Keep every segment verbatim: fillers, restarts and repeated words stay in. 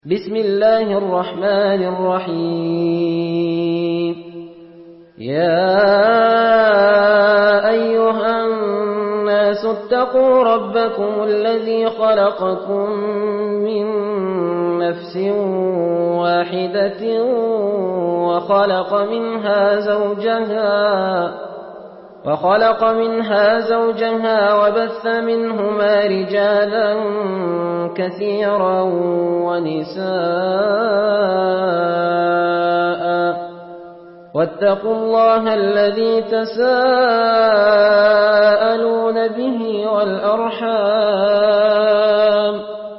بسم الله الرحمن الرحيم. يا أيها الناس اتقوا ربكم الذي خلقكم من نفس واحدة وخلق منها زوجها وخلق منها زوجها وبث منهما رجالا كثيرا ونساء واتقوا الله الذي تساءلون به والأرحام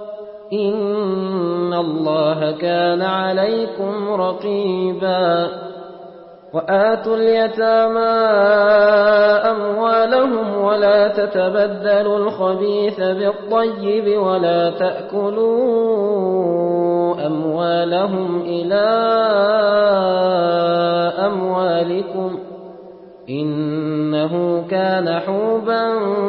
إن الله كان عليكم رقيبا. وآتوا اليتامى أموالهم ولا تتبدلوا الخبيث بالطيب ولا تأكلوا أموالهم إلى أموالكم إنه كان حوبا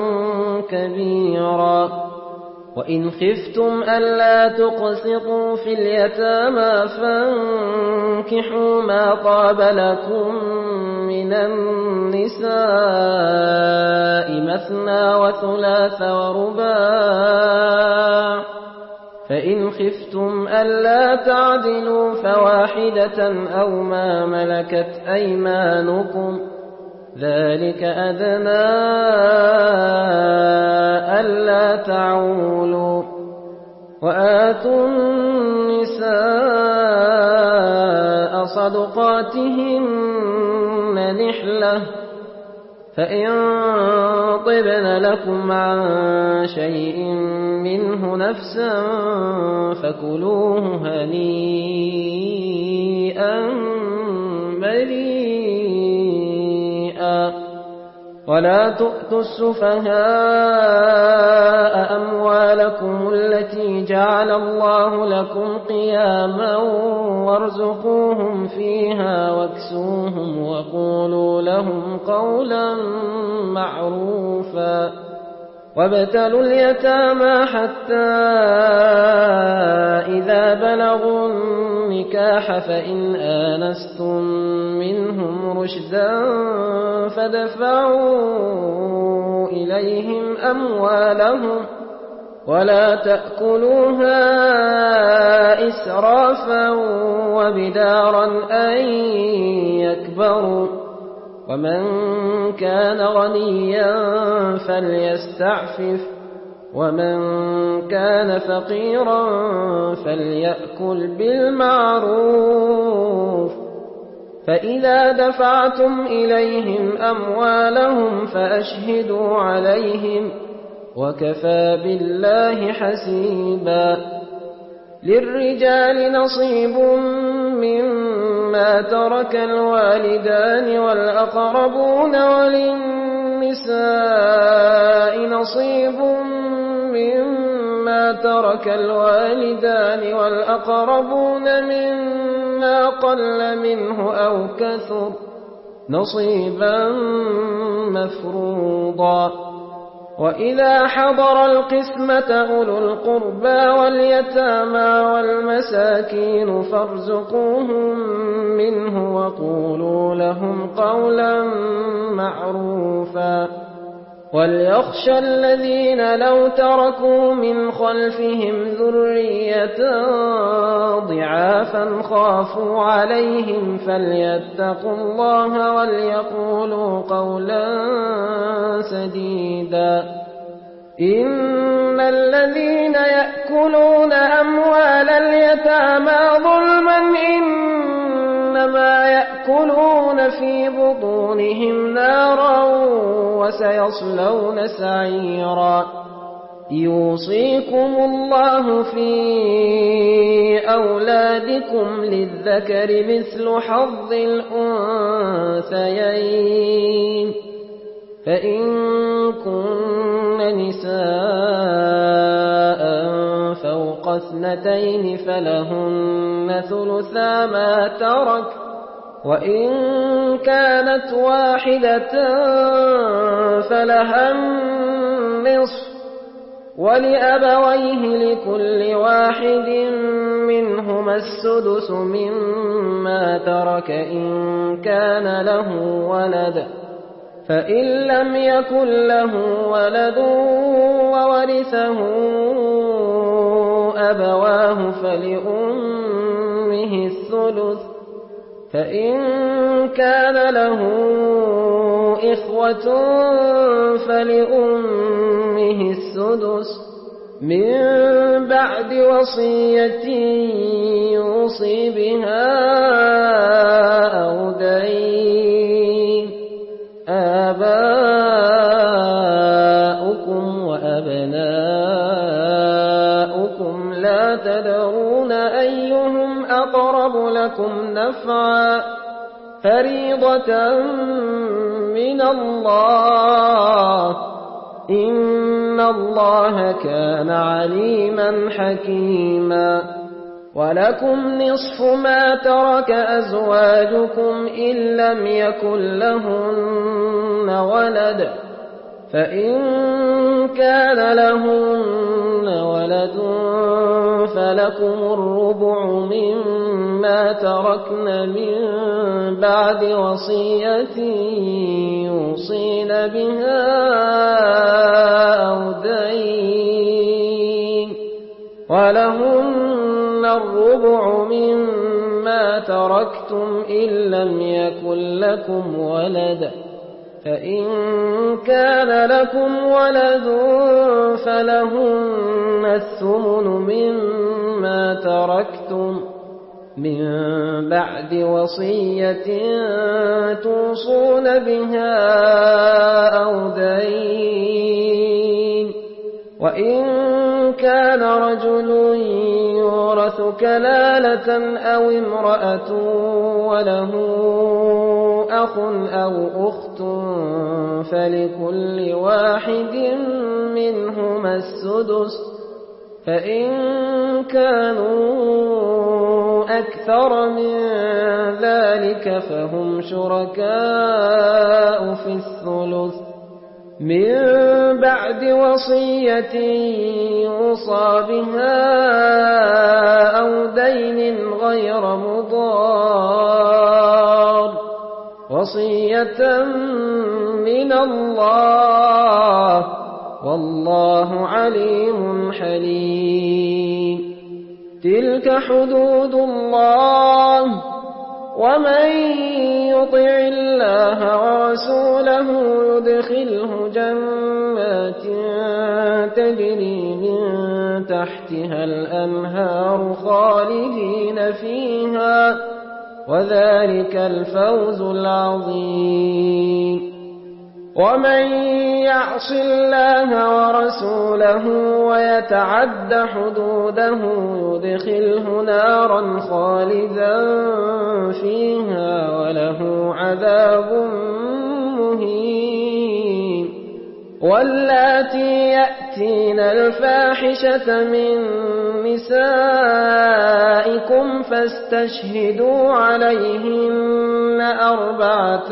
كبيرا. وإن خفتم ألا تقسطوا في اليتامى فانكحوا ما طاب لكم من النساء مثنى وثلاث ورباع، فإن خفتم ألا تعدلوا فواحدة أو ما ملكت أيمانكم ذلك أدنى ألا تعولوا. وآتوا النساء صدقاتهن نحلة فإن طبن لكم عن شيء منه نفسا فكلوه هنيئا مريئا. ولا تؤتوا السفهاء أموالكم التي جعل الله لكم قياما وارزقوهم فيها واكسوهم وقولوا لهم قولا معروفا. وابتلوا اليتامى حتى إذا بلغوا النكاح فإن آنستم منهم رشدا فادفعوا إليهم أموالهم ولا تأكلوها إسرافا وبدارا أن يكبروا. ومن كان غنيا فليستعفف ومن كان فقيرا فليأكل بالمعروف. فإذا دفعتم إليهم أموالهم فأشهدوا عليهم وكفى بالله حسيبا. للرجال نصيب مما ترك الوالدان والأقربون وللنساء نصيب مما ترك الوالدان والأقربون مما قل منه أو كثر نصيبا مفروضا. وإذا حضر القسمة أولو القربى واليتامى والمساكين فارزقوهم منه وقولوا لهم قولا معروفا. وليخشى الذين لو تركوا من خلفهم ذرية ضعافا خافوا عليهم فليتقوا الله وليقولوا قولا سديدا. إن الذين يأكلون أموال اليتامى ظلما إنما يأكلون في بطونهم نارا وسيصلون سعيرا. يوصيكم الله في أولادكم للذكر مثل حظ الأنثيين فإن كن نساء فوق اثنتين فلهن ثلثا ما ترك وإن كانت واحدة فلها النصف ولأبويه لكل واحد منهما السدس مما ترك إن كان له ولد، فإن لم يكن له ولد وورثه أبواه فلأمه الثلث، فإن كان له إخوة فلأمه السدس من بعد وصية يوصي بها أو دين. آباؤكم وأبناؤكم لا تدرون أيهم أقرب لكم نفعا فريضة من الله، إن الله كان عليما حكيما. ولكم نصف ما ترك أزواجكم إن لم يكن لهن ولد، فإن كان لهن ولد فلكم الربع مما تركن من بعد وصية يوصين بها أو دين، ولهن الربع مما تركتم إن لم يكن لكم ولد، فإن كان لكم ولد فلهن الثمن مما تركتم من بعد وصية توصون بها أو دين. وإن كان رجل يورث كلالة أو امرأة وله أخ أو أخت فلكل واحد منهما السدس، فإن كانوا أكثر من ذلك فهم شركاء في الثلث من بعد وصية يوصى بها أو دين غير مضار، وصية من الله، والله عليم حليم. تلك حدود الله، ومن يطع الله ورسوله يدخله جنات تجري من تحتها الأنهار خالدين فيها، وذلك الفوز العظيم. ومن يعص الله ورسوله ويتعد حدوده يدخله نارا خالدا فيها وله عذاب مهين. واللاتي يأتين الفاحشة من نسائكم فاستشهدوا عليهن أربعة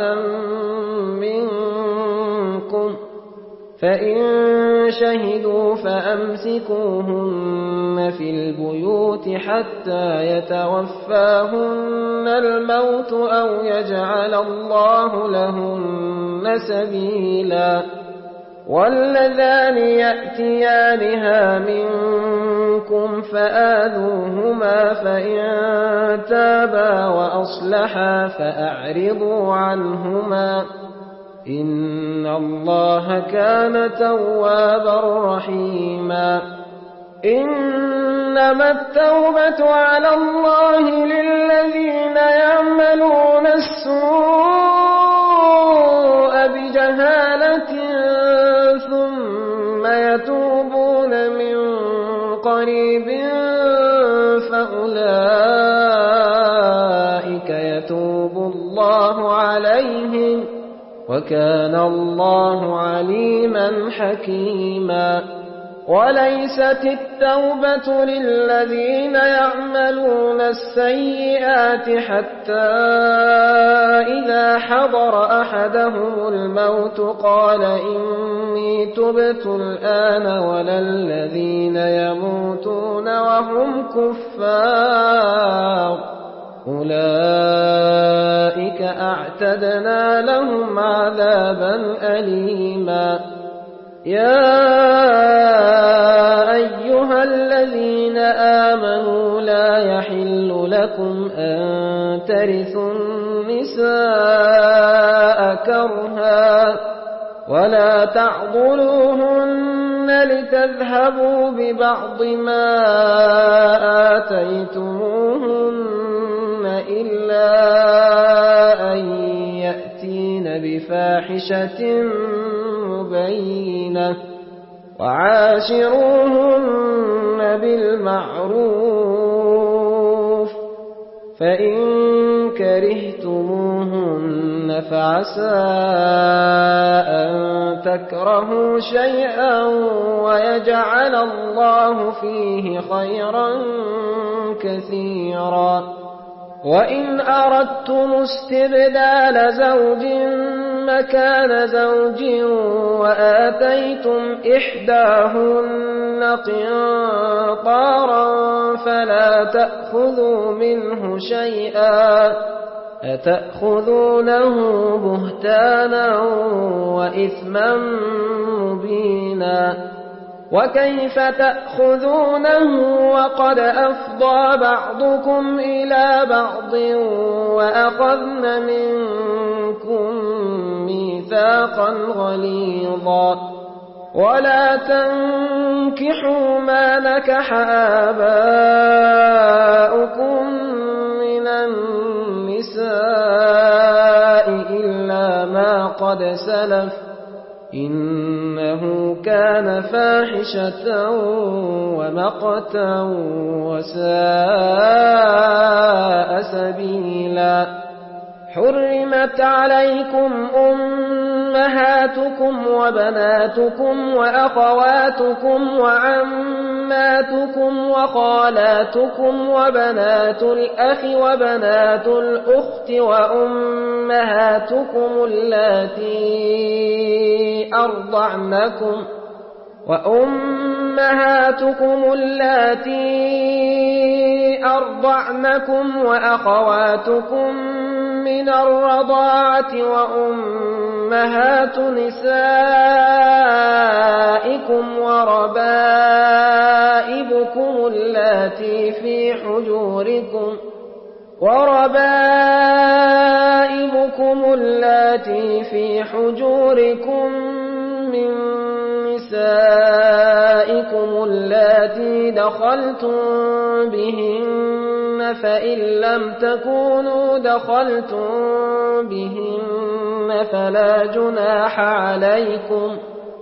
منكم، فإن شهدوا فأمسكوهن في البيوت حتى يتوفاهن الموت أو يجعل الله لهن سبيلا. واللذان يأتيانها منكم فآذوهما، فإن تابا وأصلحا فأعرضوا عنهما، إن الله كان توابا رحيما. إنما التوبة على الله للذين يعملون السوء بجهالة ثم يتوبون من قريب فأولئك يتوب الله عليهم، وكان الله عليما حكيما. وليست التوبة للذين يعملون السيئات حتى إذا حضر أحدهم الموت قال إني تبت الآن ولا الذين يموتون وهم كفار أولئك أعتدنا لهم عذابا أليما. يا أيها الذين آمنوا لا يحل لكم أن ترثوا النساء كرها ولا تعضلوهن لتذهبوا ببعض ما آتيتموهن إلا أن يأتين بفاحشة مبينة وعاشروهن بالمعروف فإن كرهتموهن فعسى أن تكرهوا شيئا ويجعل الله فيه خيرا كثيرا. وإن أردتم استبدال زوج مكان زوج وآتيتم إحداهن قنطارا فلا تأخذوا منه شيئا أتأخذونه بهتانا وإثما مبينا. وكيف تأخذونه وقد أفضى بعضكم إلى بعض وأخذن منكم ميثاقا غليظا. ولا تنكحوا ما نكح آباؤكم من النساء إلا ما قد سلف إنه كان فاحشة ومقتا وساء سبيلا. حرمت عليكم أمهاتكم وبناتكم وأخواتكم وعماتكم وخالاتكم وبنات الأخ وبنات الأخت وأمهاتكم اللاتي أرضعنكم وأمهاتكم اللاتي أرضعنكم وأخواتكم من الرضاعة وأمهات نسائكم وربائبكم اللاتي في حجوركم وربائبكم اللاتي في حجوركم من نسائكم اللاتي دخلتم بهن فإن لم تكونوا دخلتم بهن فلا جناح عليكم.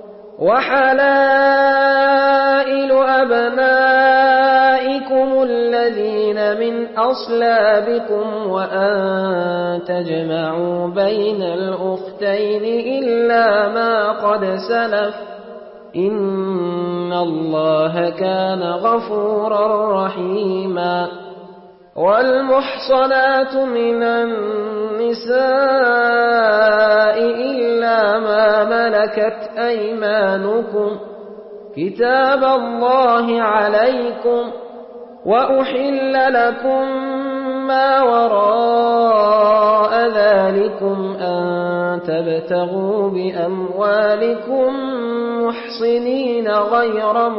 وحلائل أبنائكم الذين من أصلابكم وأن تجمعوا بين الأختين إلا ما قد سلف إن الله كان غفورا رحيما. والمحصنات من النساء إلا ما ملكت أيمانكم كتاب الله عليكم. وأحل لكم ما وراء ذلكم أن تبتغوا بأموالكم محصنين غير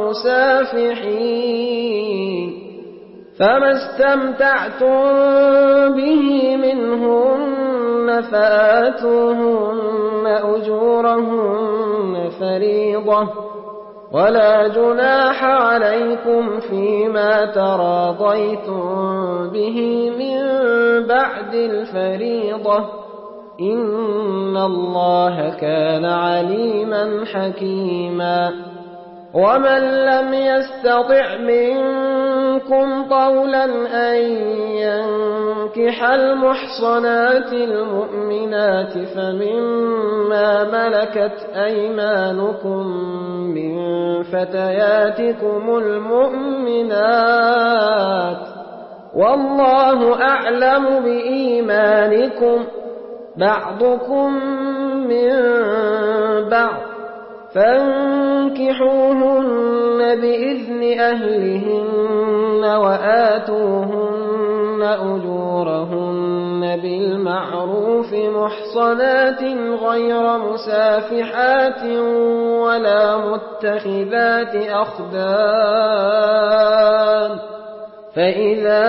مسافحين فما استمتعتم به منهن فآتوهن أجورهن فريضة ولا جناح عليكم فيما تراضيتم به من بعد الفريضة إن الله كان عليما حكيما. ومن لم يستطع منكم طولا أن ينكح المحصنات المؤمنات فمما ملكت أيمانكم من فتياتكم المؤمنات والله أعلم بإيمانكم بعضكم من بعض فانكحوهن بإذن أهلهن وآتوهن أجورهن بالمعروف محصنات غير مسافحات ولا متخذات أخدان فإذا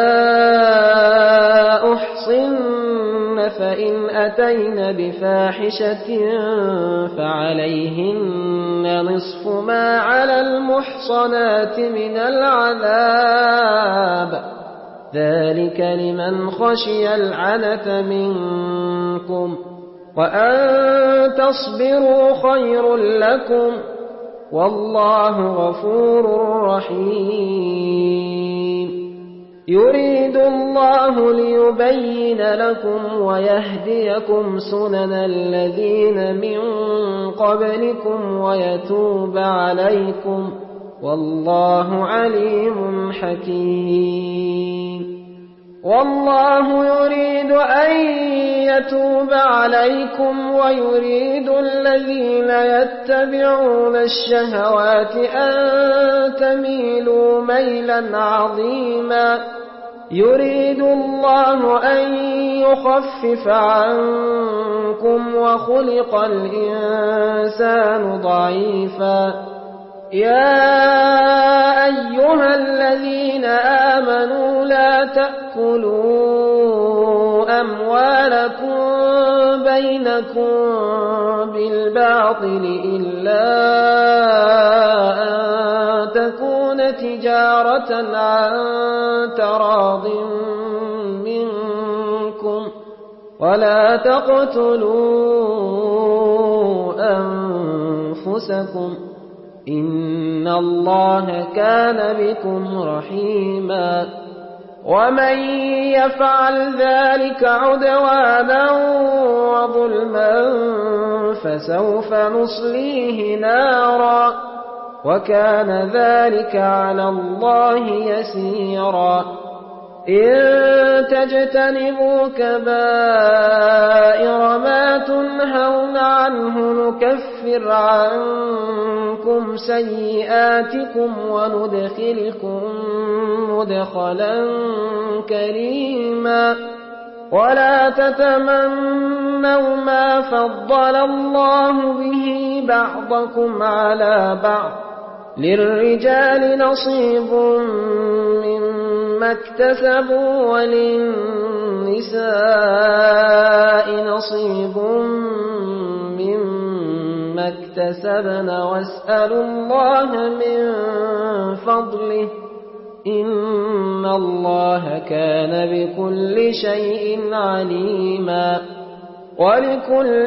أحصن فإن أتين بفاحشة فعليهن نصف ما على المحصنات من العذاب ذلك لمن خشي العنة منكم وأن تصبروا خير لكم والله غفور رحيم يريد الله ليبين لكم ويهديكم سنن الذين من قبلكم ويتوب عليكم والله عليم حكيم والله يريد أن يتوب عليكم ويريد الذين يتبعون الشهوات أن تميلوا ميلا عظيما يريد الله أن يخفف عنكم وخلق الإنسان ضعيفا يا أيها الذين آمنوا لا تأكلوا أموالكم بينكم بالباطل إلا أن تكون تجارة عن تراض منكم ولا تقتلوا أنفسكم إن الله كان بكم رحيما ومن يفعل ذلك عدوانا وظلما فسوف نصليه نارا وكان ذلك على الله يسيرا إن تجتنبوا كبائر ما تنهون عنه نكفر عنكم سيئاتكم وندخلكم مدخلا كريما ولا تتمنوا ما فضل الله به بعضكم على بعض للرجال نصيب مما اكتسبوا وللنساء نصيب مما اكتسبن واسألوا الله من فضله إن الله كان بكل شيء عليما ولكل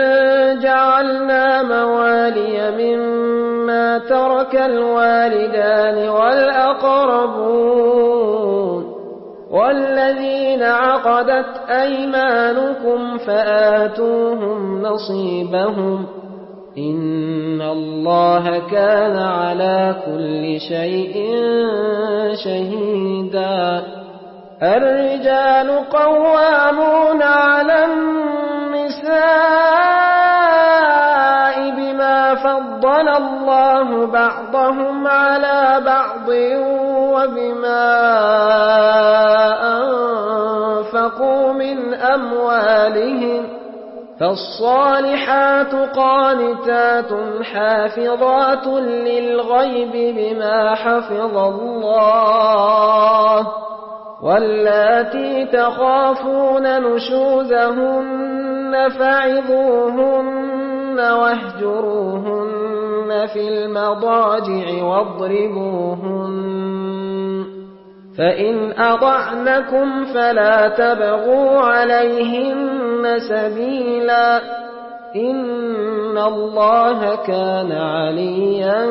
جعلنا موالي مما ترك الوالدان والأقربون والذين عقدت أيمانكم فآتوهم نصيبهم إن الله كان على كل شيء شهيدا الرجال قوامون على النساء بما فضل الله بعضهم على بعض وبما أنفقوا من أموالهم فالصالحات قانتات حافظات للغيب بما حفظ الله واللاتي تخافون نشوزهن فعظوهن واهجروهن في المضاجع واضربوهن فإن أطعنكم فلا تبغوا عليهن سبيلا إن الله كان عليا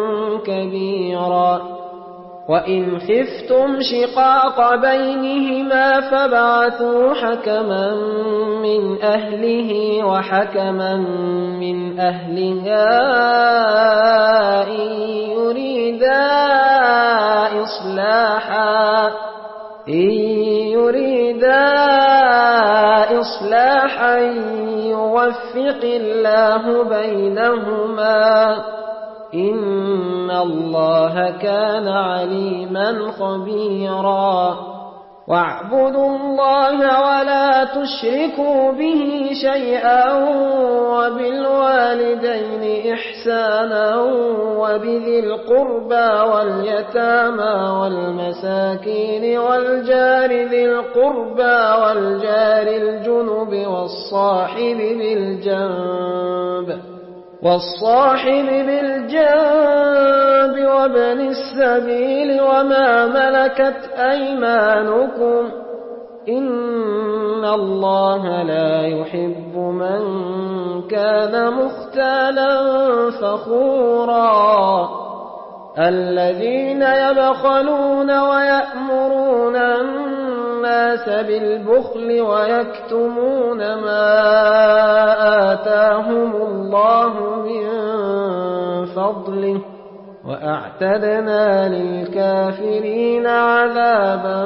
كبيرا وإن خفتم شقاق بينهما فابعثوا حكما من أهله وحكما من أهلها إن يريدا إصلاحا إن يريدا إصلاحا يوفق الله بينهما إن الله كان عليما خبيرا واعبدوا الله ولا تشركوا به شيئا وبالوالدين إحسانا وبذي القربى واليتامى والمساكين والجار ذي القربى والجار الجنب والصاحب بالجنب والصاحب بالجنب وابن السبيل وما ملكت أيمانكم إن الله لا يحب من كان مختالا فخورا الذين يبخلون ويأمرون الناس بالبخل ويكتمون ما آتاهم الله من فضله وأعتدنا للكافرين عذابا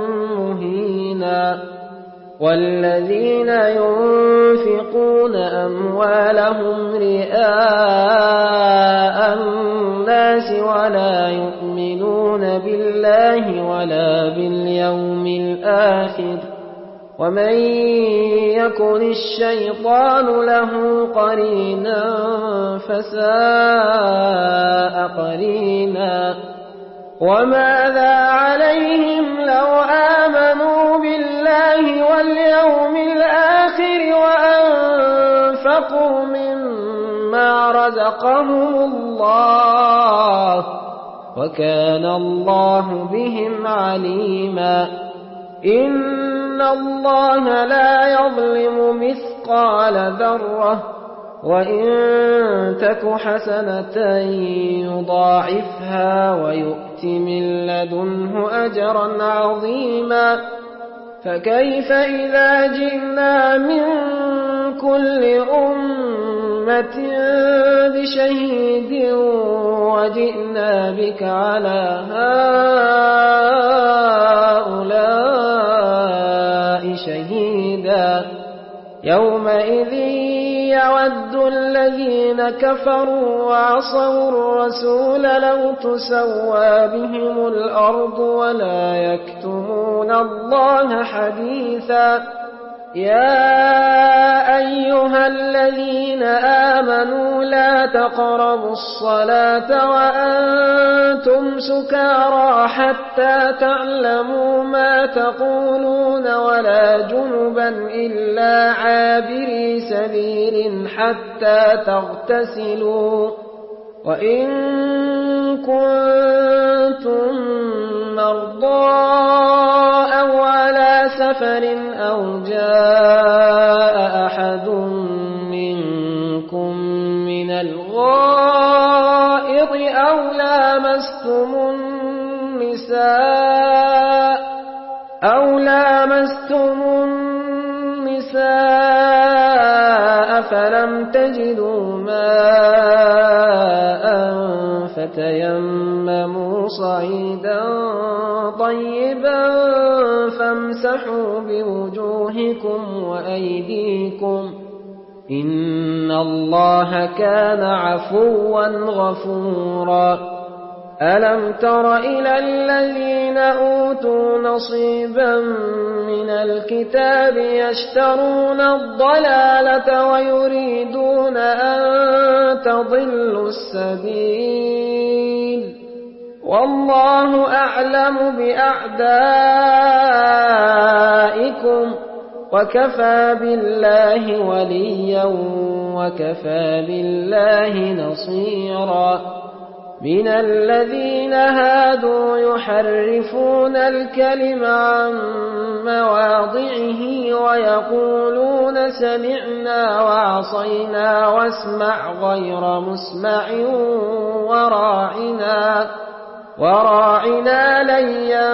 مهينا والذين ينفقون أموالهم رئاء الناس ولا يؤمنون بالله ولا باليوم الآخر ومن يكن الشيطان له قرينا فساء قرينا وماذا عليهم لو آمنوا بالله واليوم الآخر وأنفقوا مما رزقهم الله وكان الله بهم عليما إن الله لا يظلم مثقال ذرة وإن تك حسنة يضاعفها ويؤت من لدنه أجرا عظيما فكيف إذا جئنا من كل أمة بشهيد وجئنا بك على هؤلاء شهيدا يومئذ يود الذين كفروا وعصوا الرسول لو تسوى بهم الأرض ولا يكتمون الله حديثا يا أيها الذين آمنوا لا تقربوا الصلاة وأنتم سكارى حتى تعلموا ما تقولون ولا جنبا إلا عابري سبيل حتى تغتسلوا وإن كنتم مرضى أو على سفر أو جاء أحد منكم من الغائط أو لامستم النساء أو لامستم النساء فلم تجدوا ماء فتيمموا صعيدا طيبا فامسحوا بوجوهكم وأيديكم إن الله كان عفوا غفورا ألم تر إلى الذين أوتوا نصيبا من الكتاب يشترون الضلالة ويريدون أن تضلوا السبيل والله أعلم بأعدائكم وكفى بالله وليا وكفى بالله نصيرا من الذين هادوا يحرفون الكلم عن مواضعه ويقولون سمعنا وعصينا واسمع غير مسمع وراعنا وراعنا ليا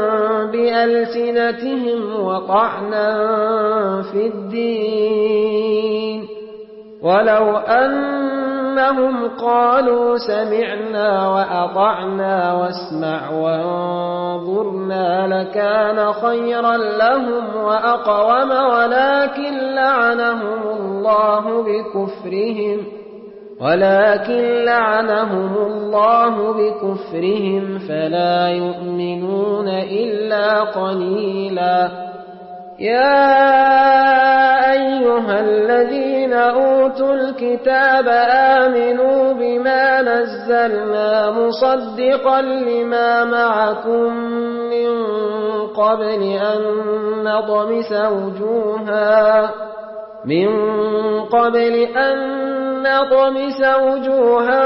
بألسنتهم وطعنا في الدين ولو أن أنهم قالوا سمعنا وأطعنا واسمع وانظرنا لكان خيرا لهم وأقوم ولكن لعنهم الله بكفرهم ولكن لعنهم الله بكفرهم فلا يؤمنون إلا قليلا. يا أيها الذين أوتوا الكتاب آمنوا بما نزلنا مصدقا لما معكم من قبل أن نطمس وجوها من قبل أن نطمس وجوها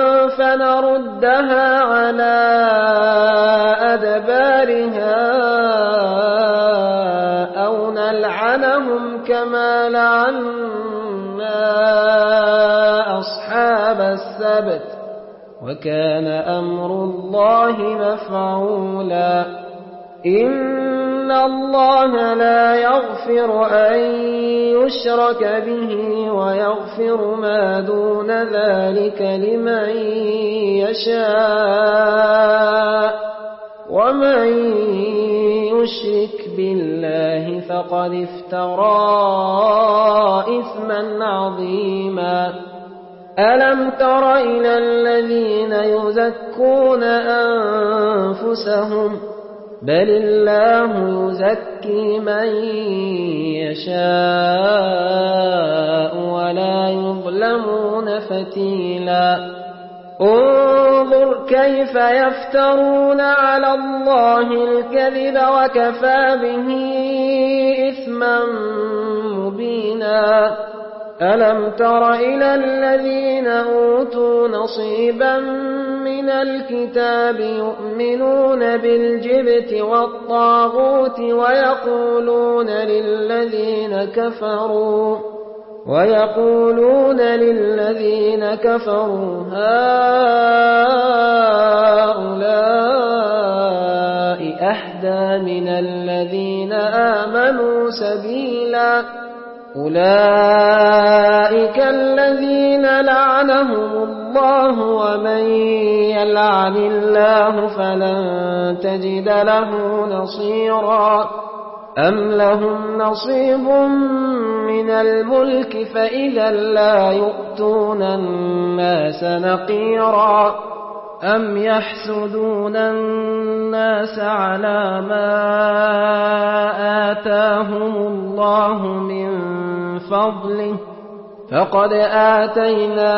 فنردها على أدبارها أو نلعنهم كما لعنا أصحاب السبت وكان أمر الله مفعولا. إن الله لا يغفر أن يشرك به ويغفر ما دون ذلك لمن يشاء ومن يشرك بالله فقد افترى إثما عظيما. ألم تر إلى الذين يزكون أنفسهم بل الله يزكي من يشاء ولا يظلمون فتيلا. انظر كيف يفترون على الله الكذب وكفى به إثما مبينا. ألم تر إلى الذين أوتوا نصيبا من الكتاب يؤمنون بالجبت والطاغوت ويقولون للذين كفروا ويقولون للذين كفروا هؤلاء أهدى من الذين آمنوا سبيلا. أولئك الذين لعنهم الله ومن يلعن الله فلن تجد له نصيرا. أم لهم نصيب من الملك فإذا لا يؤتون الناس نقيرا. أم يحسدون الناس على ما آتاهم الله من فضله فقد آتينا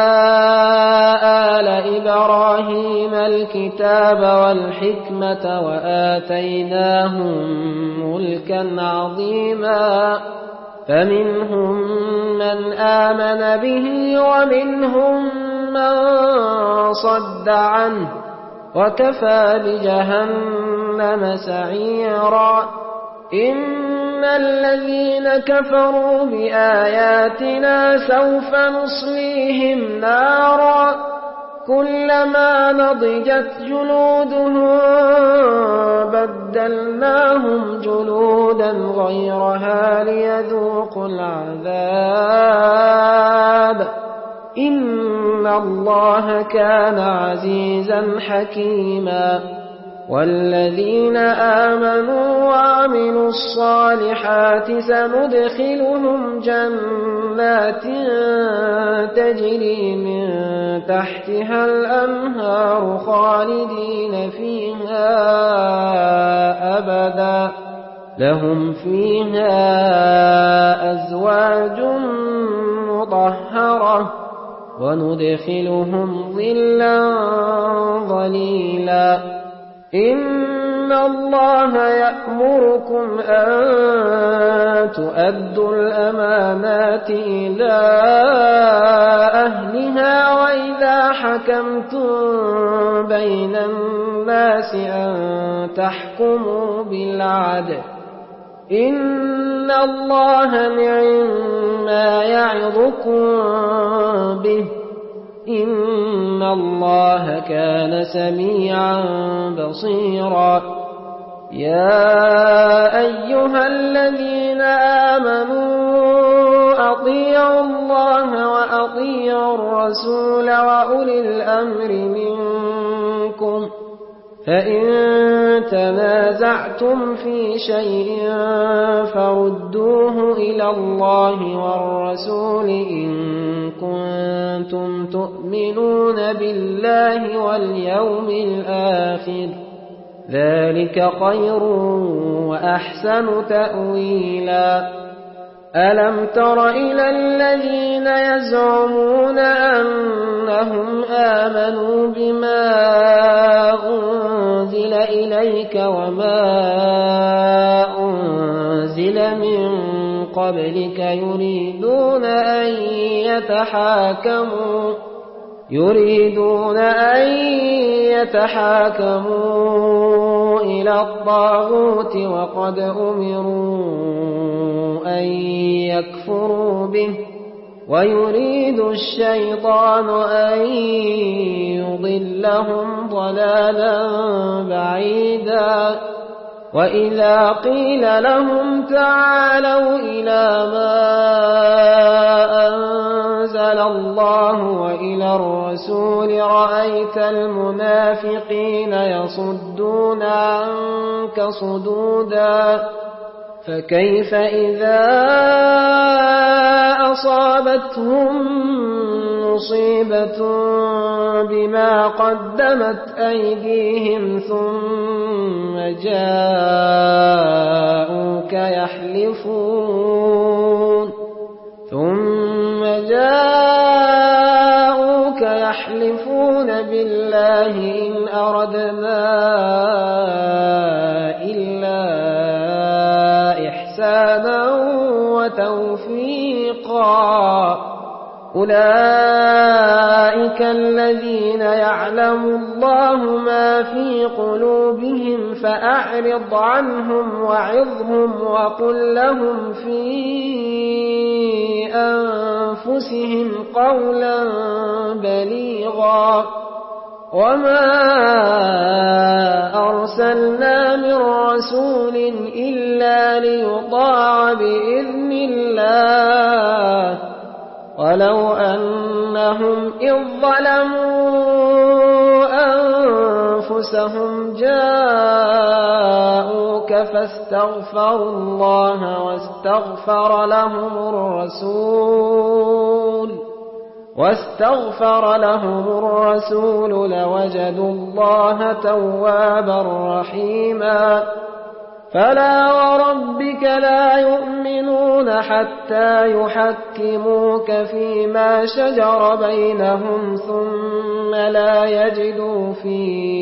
آل إبراهيم الكتاب والحكمة وآتيناهم ملكا عظيما. فمنهم من آمن به ومنهم من صد عنه وكفى بجهنم سعيرا. إن الذين كفروا بآياتنا سوف نصليهم نارا كلما نضجت جلودهم بدلناهم جلودا غيرها ليذوقوا العذاب إن الله كان عزيزا حكيما. والذين آمنوا وعملوا الصالحات سندخلهم جنات تجري من تحتها الأنهار خالدين فيها أبدا لهم فيها أزواج مطهرة وندخلهم ظلا ظليلا. إن الله يأمركم أن تؤدوا الأمانات إلى أهلها وإذا حكمتم بين الناس أن تحكموا بالعدل إن الله نعما يعظكم به إن الله كان سميعا بصيرا. يا أيها الذين آمنوا أطيعوا الله وأطيعوا الرسول وأولي الأمر منكم فإن تنازعتم في شيء فردوه إلى الله والرسول إن كنتم تؤمنون بالله واليوم الآخر ذلك خير وأحسن تأويلا ألم تر إلى الذين يزعمون أنهم آمنوا بما أنزل إليك وما أنزل من قبلك يريدون أن يتحاكموا يريدون أن يتحاكموا إلى الطاغوت وقد أمروا أن يكفروا به ويريد الشيطان أن يضلهم ضلالا بعيدا وإذا قيل لهم تعالوا إلى ما أنزل الله وإلى الرسول رأيت المنافقين يصدون عنك صدودا فكيف إذا أصابتهم مصيبة بما قدمت أيديهم ثم جاءوك يحلفون ثم جاءوك يحلفون بالله إن أردنا إلا إحسانا وتوفيقا أولئك الذين يعلم الله ما في قلوبهم فأعرض عنهم وعظهم وقل لهم في أنفسهم قولا بليغا وما أرسلنا من رسول إلا ليطاع بإذن الله ولو أنهم إذ ظلموا أنفسهم جاءوك فاستغفروا الله واستغفر لهم الرسول واستغفر لهم الرسول لوجدوا الله توابا رحيما فلا وربك لا يؤمنون حتى يحكموك فيما شجر بينهم ثم لا يجدوا في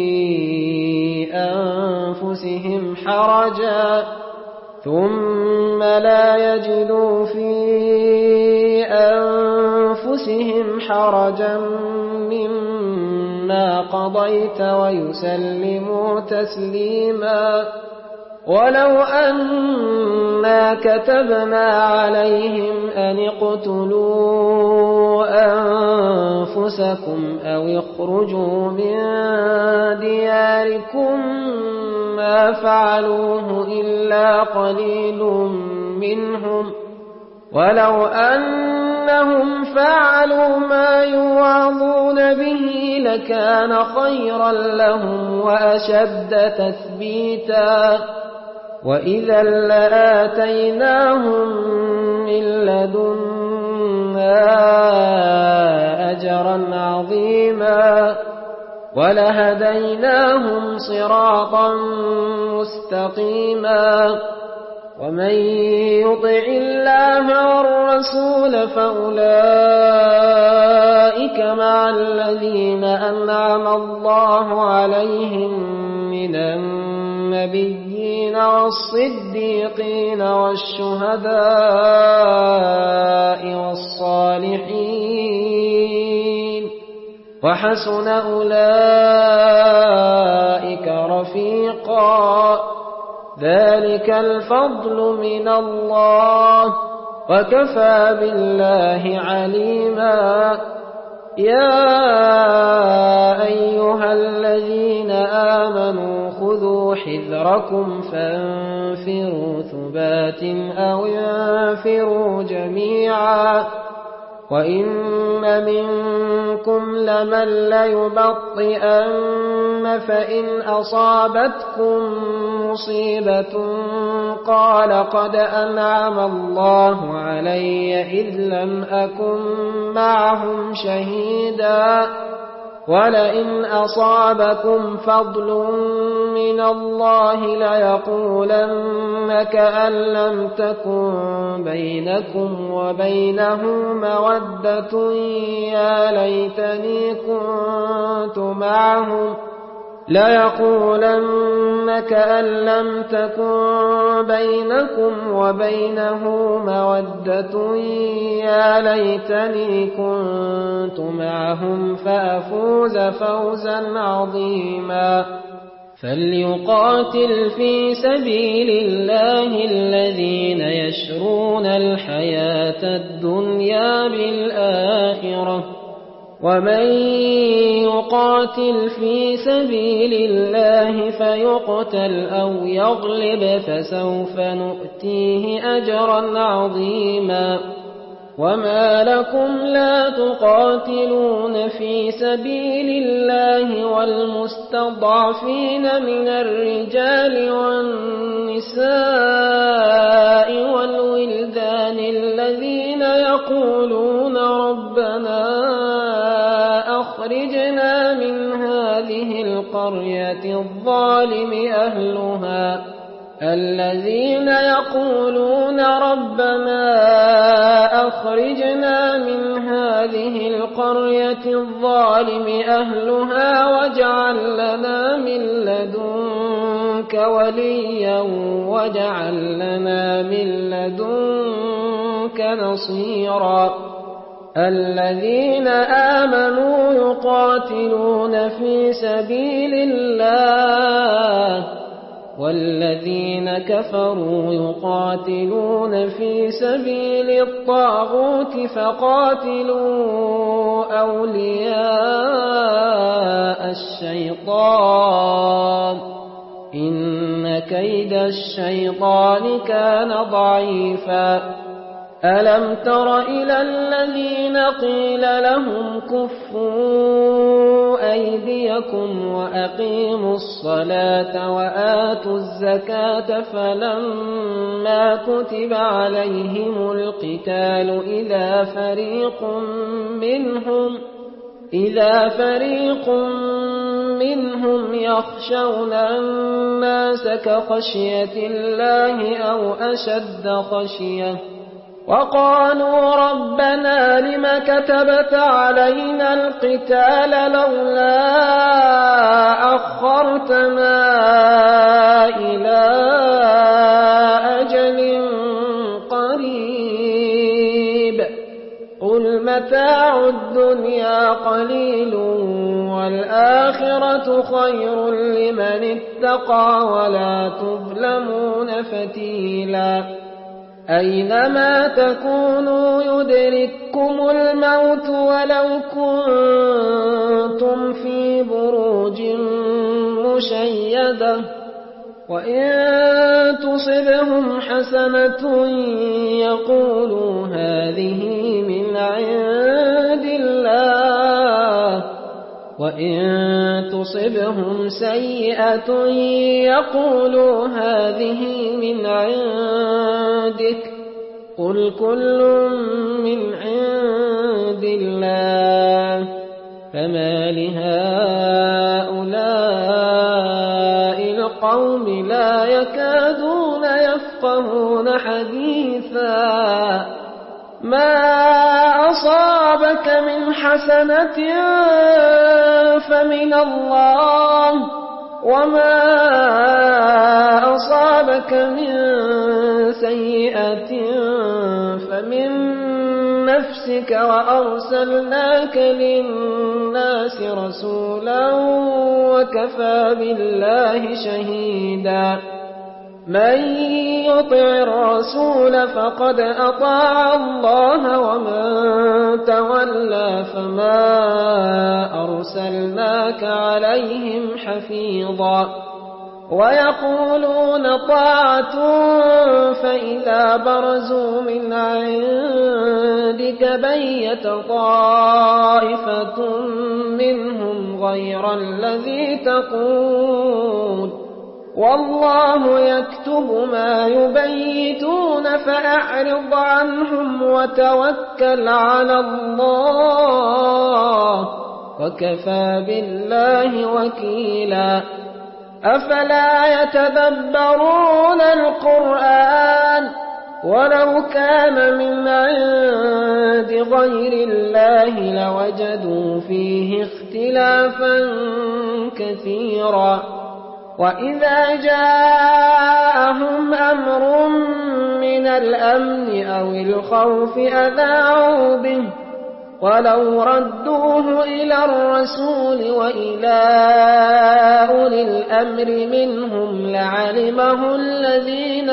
أنفسهم حرجا ثم لا يجدوا في أنفسهم حرجا مما قضيت ويسلموا تسليما ولو أنا كتبنا عليهم أن اقتلوا أنفسكم أو اخرجوا من دياركم ما فعلوه إلا قليل منهم ولو أنهم فعلوا ما يوعظون به لكان خيرا لهم وأشد تثبيتا وإذا لآتيناهم من لدنا أجرا عظيما ولهديناهم صراطا مستقيما ومن يطع الله والرسول فأولئك مع الذين أنعم الله عليهم من النبيين والصديقين والشهداء والصالحين وحسن أولئك رفيقا ذلك الفضل من الله وكفى بالله عليما يا أيها الذين آمنوا خذوا حذركم فانفروا ثبات أو انفروا جميعا وإن منكم لمن ليبطئن فإن أصابتكم مصيبة قال قد أنعم الله علي إذ لم أكن معهم شهيدا ولئن أصابكم فضل من الله ليقولن كأن لم تكن بينكم وبينه مودة يا ليتني كنت معهم ليقولن كأن لم تكن بينكم وبينه مودة يا ليتني كنت معهم فأفوز فوزا عظيما فليقاتل في سبيل الله الذين يشرون الحياة الدنيا بالآخرة ومن يقاتل في سبيل الله فيقتل أو يغلب فسوف نؤتيه أجرا عظيما وما لكم لا تقاتلون في سبيل الله والمستضعفين من الرجال والنساء والولدان الذين يقولون ربنا أخرجنا من هذه القرية الظالم أهلها الذين يقولون ربنا أخرجنا من هذه القرية الظالم أهلها واجعل لنا من لدنك وليا واجعل لنا من لدنك نصيرا الذين آمنوا يقاتلون في سبيل الله والذين كفروا يقاتلون في سبيل الطاغوت فقاتلوا أولياء الشيطان إن كيد الشيطان كان ضعيفا ألم تر إلى الذين قيل لهم كفوا أيديكم وأقيموا الصلاة وآتوا الزكاة فلما كتب عليهم القتال إذا فريق منهم إذا فريق منهم يخشون الناس كخشية الله أو أشد خشية وقالوا ربنا لم كتبت علينا القتال لولا أخرتنا إلى أجل قريب قل متاع الدنيا قليل والآخرة خير لمن اتقى ولا تظلمون فتيلا أينما تكونوا يدرككم الموت ولو كنتم في بروج مشيدة وإن تصبهم حسنة يقولوا هذه من عند الله وإن تصبهم سيئة يقولوا هذه من عندك قل كل من عند الله فما لهؤلاء القوم لا يكادون يفقهون حديثا ما أصابك من حسنة فمن الله وما أصابك من سيئة فمن نفسك وأرسلناك للناس رسولا وكفى بالله شهيدا من يطع الرسول فقد أطاع الله ومن تولى فما أرسلناك عليهم حفيظا ويقولون طاعة فإذا برزوا من عندك بيت طائفة منهم غير الذي تقول والله يكتب ما يبيتون فأعرض عنهم وتوكل على الله وكفى بالله وكيلا أفلا يتدبرون القرآن ولو كان من عند غير الله لوجدوا فيه اختلافا كثيرا وإذا جاءهم أمر من الأمن أو الخوف أذاعوا به ولو ردوه إلى الرسول وإلى أولي الأمر منهم لعلمه الذين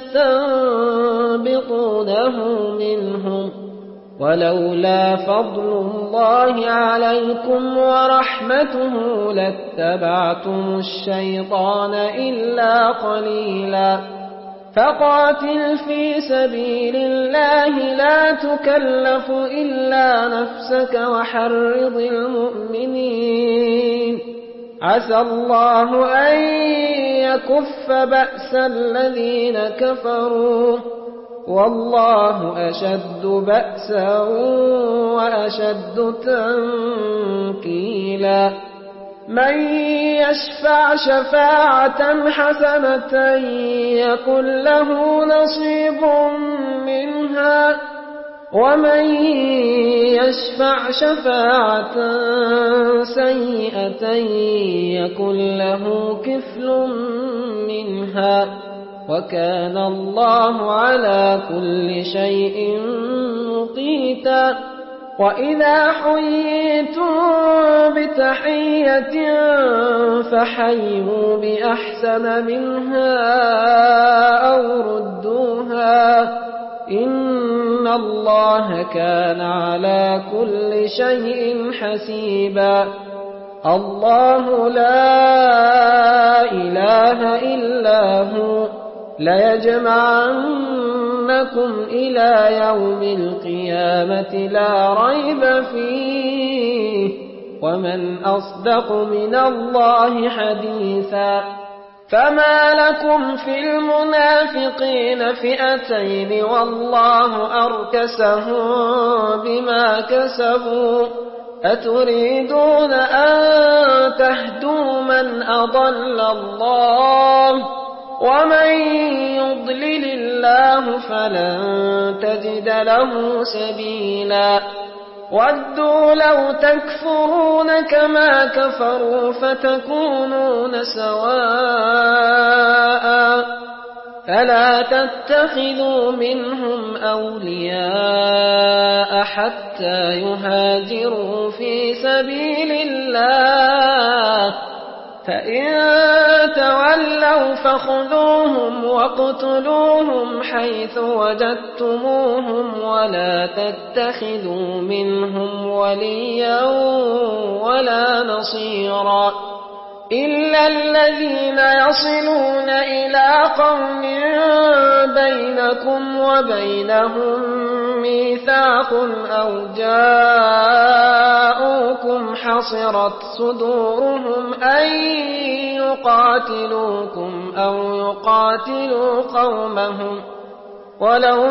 يستنبطونه منهم ولولا فضل الله عليكم ورحمته لاتبعتم الشيطان إلا قليلا فقاتل في سبيل الله لا تكلف إلا نفسك وحرض المؤمنين عسى الله أن يكف بأس الذين كفروا والله أشد بأسا وأشد تنكيلا من يشفع شفاعة حسنة يكن له نصيب منها ومن يشفع شفاعة سيئة يكن له كفل منها وكان الله على كل شيء مقيتا وإذا حييتم بتحية فحيوا بأحسن منها أو ردوها إن الله كان على كل شيء حسيبا الله لا إله إلا هو ليجمعنكم إلى يوم القيامة لا ريب فيه ومن أصدق من الله حديثا فما لكم في المنافقين فئتين والله أركسهم بما كسبوا أتريدون أن تهدوا من أضل الله ومن يضلل الله فلن تجد له سبيلا ودوا لو تكفرون كما كفروا فتكونون سواء فلا تتخذوا منهم أولياء حتى يهاجروا في سبيل الله فإن تولوا فخذوهم واقتلوهم حيث وجدتموهم ولا تتخذوا منهم وليا ولا نصيرا إلا الذين يصلون إلى قوم بينكم وبينهم ميثاق أو جاءوكم حصرت صدورهم أن يقاتلوكم أو يقاتلوا قومهم ولو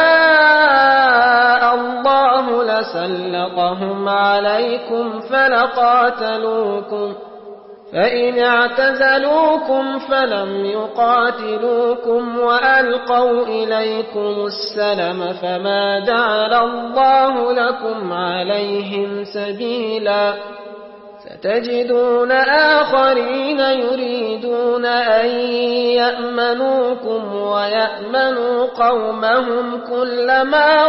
شاء الله لسلطهم عليكم فلقاتلوكم فإن اعتزلوكم فلم يقاتلوكم وألقوا إليكم السلم فما جعل الله لكم عليهم سبيلا ستجدون آخرين يريدون أن يأمنوكم ويأمنوا قومهم كلما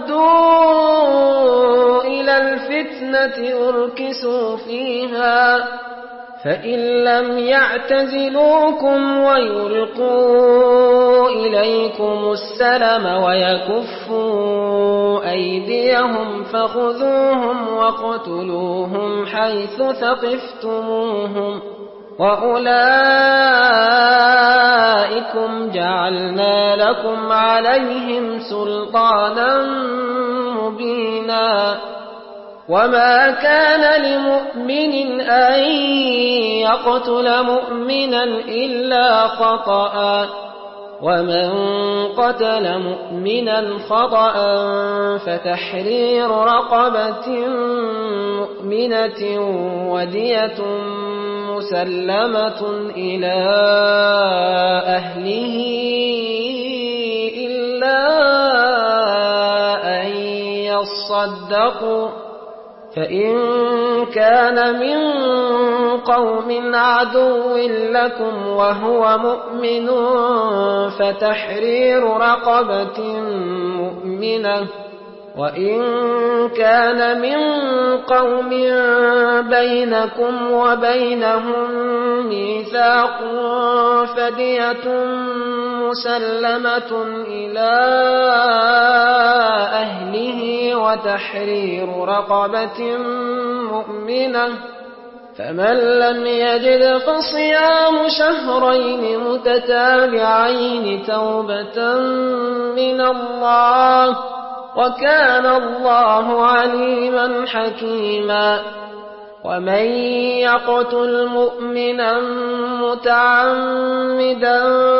ردوا إلى الفتنة أركسوا فيها فإن لم يعتزلوكم ويلقوا إليكم السلم ويكفوا أيديهم فخذوهم واقتلوهم حيث ثقفتموهم وأولئكم جعلنا لكم عليهم سلطانا مبينا وما كان لمؤمن أن يقتل مؤمنا إلا خطأ ومن قتل مؤمنا خطأ فتحرير رقبة مؤمنة ودية مسلمة إلى أهله إلا أن يصدقوا فإن كان من قوم عدو لكم وهو مؤمن فتحرير رقبة مؤمنة وإن كان من قوم بينكم وبينهم ميثاق فدية مسلمة إلى أهله وتحرير رقبة مؤمنة فمن لم يجد فصيام شهرين متتابعين توبة من الله وكان الله عليما حكيما ومن يقتل مؤمنا متعمدا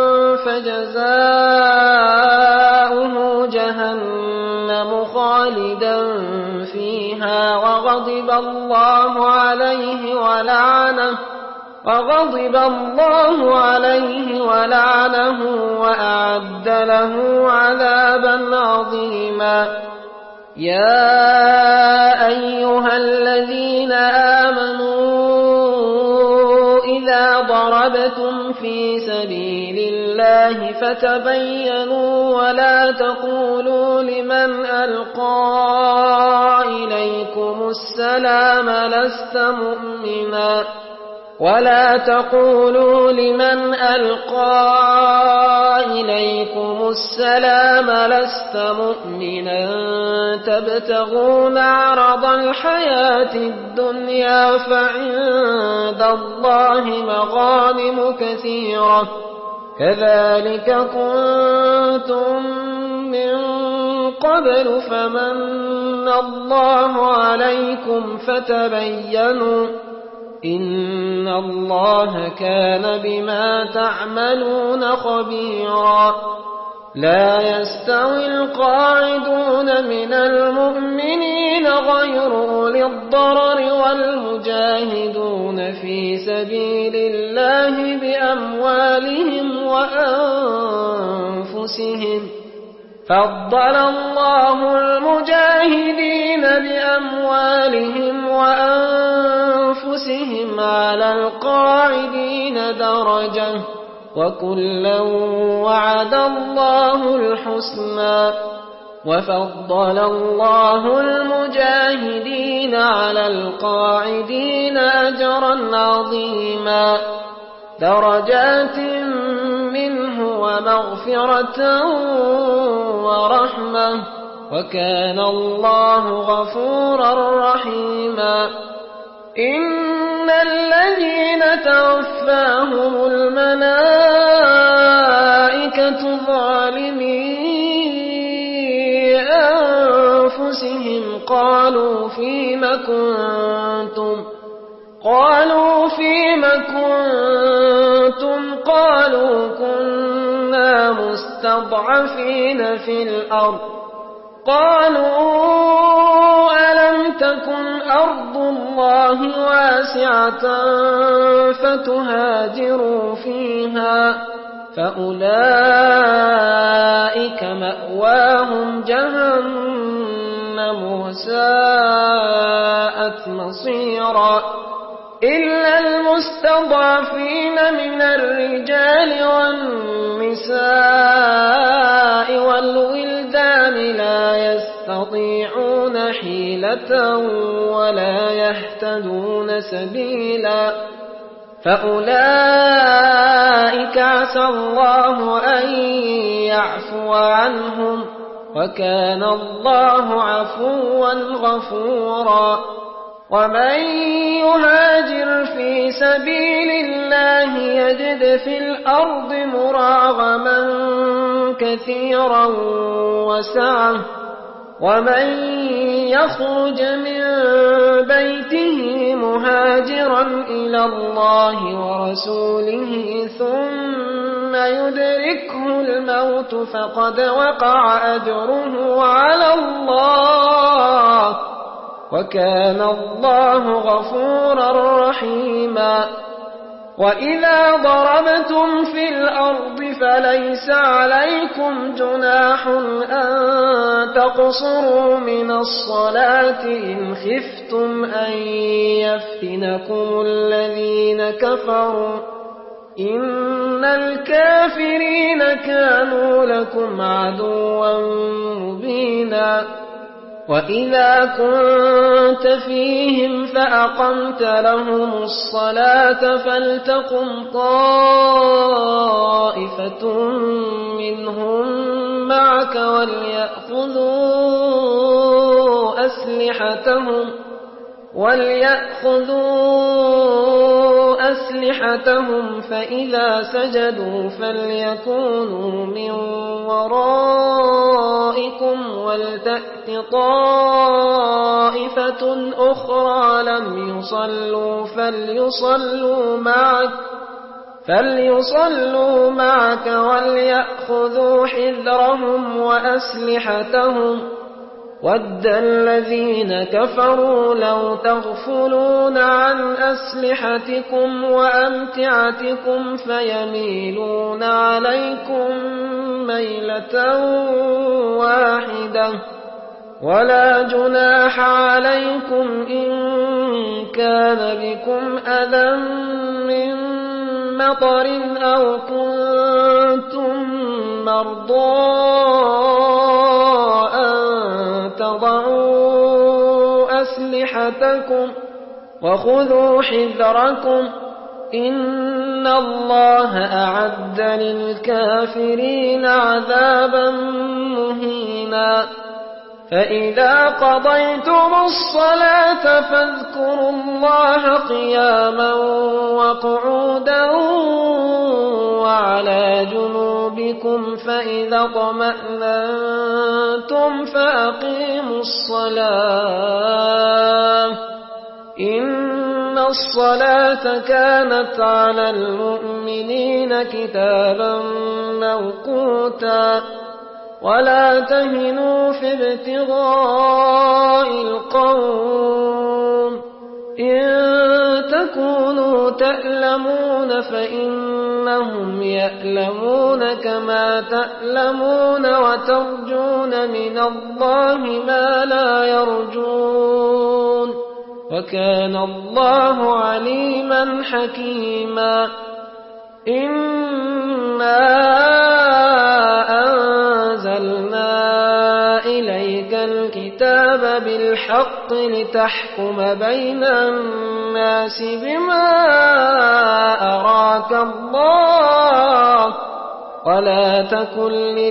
فجزاؤه جهنم خالدا فيها وغضب الله عليه ولعنه وغضب الله عليه ولعنه وأعد له عذابا عظيما يا أيها الذين آمنوا إذا ضربتم في سبيل الله فتبينوا ولا تقولوا لمن ألقى إليكم السلام لست مؤمنا ولا تقولوا لمن ألقى إليكم السلام لست مؤمنا تبتغون عرض الحياة الدنيا فعند الله مغانم كثيرة كذلك كنتم من قبل فمن الله عليكم فتبينوا إن الله كان بما تعملون خبيرا لا يستوي القاعدون من المؤمنين غير أولي الضرر والمجاهدون في سبيل الله بأموالهم وأنفسهم فضل الله المجاهدين بأموالهم وأنفسهم على القاعدين درجة وكلا وعد الله الحسنى وفضل الله المجاهدين على القاعدين أجرا عظيما درجات منه ومغفرة ورحمة وكان الله غفورا رحيما إن الذين توفاهم الملائكة ظالمي أنفسهم قالوا فيم كنتم قالوا فيم كنتم قالوا كنا مستضعفين في الأرض قالوا ألم تكن أرض الله واسعة فتهاجروا فيها فأولئك مأواهم جهنم وساءت مصيرا إلا المستضعفين من الرجال والنساء والولدان لا يستطيعون حيلة ولا يهتدون سبيلا فأولئك عسى الله أن يعفو عنهم وكان الله عفوا غفورا ومن يهاجر في سبيل الله يجد في الأرض مراغما كثيرا وسعة ومن يخرج من بيته مهاجرا إلى الله ورسوله ثم يدركه الموت فقد وقع أجره على الله وكان الله غفورا رحيما. وإذا ضربتم في الأرض فليس عليكم جناح أن تقصروا من الصلاة إن خفتم أن يفتنكم الذين كفروا إن الكافرين كانوا لكم عدوا مبينا. وإذا كنت فيهم فأقمت لهم الصلاة فلتقم طائفة منهم معك وليأخذوا أسلحتهم وليأخذوا أسلحتهم فإذا سجدوا فليكونوا من ورائكم ولتأت طائفة أخرى لم يصلوا فليصلوا معك فليصلوا معك وليأخذوا حذرهم وأسلحتهم وَدَّ الَّذِينَ كَفَرُوا لَوْ تَغْفُلُونَ عَنْ أَسْلِحَتِكُمْ وَأَمْتِعَتِكُمْ فَيَمِيلُونَ عَلَيْكُمْ مَيْلَةً وَاحِدَةً وَلَا جُنَاحَ عَلَيْكُمْ إِن كَانَ بِكُمْ أَذًى مِّن مَّطَرٍ أَوْ كُنتُم مَّرْضَىٰ تضعوا أسلحتكم وخذوا حذركم إن الله أعد للكافرين عذابا مهينا. فإذا قضيتم الصلاة فاذكروا الله قياما وقعودا وعلى جنوبكم فإذا اطمأننتم فأقيموا الصلاة إن الصلاة كانت على المؤمنين كتابا موقوتا. ولا تهنوا في ابتغاء القوم إن تكونوا تألمون فإنهم يألمون كما تألمون وترجون من الله ما لا يرجون وكان الله عليما حكيما. إنا أنزلنا إليك الكتاب بالحق لتحكم بين الناس بما أراك الله ولا تكن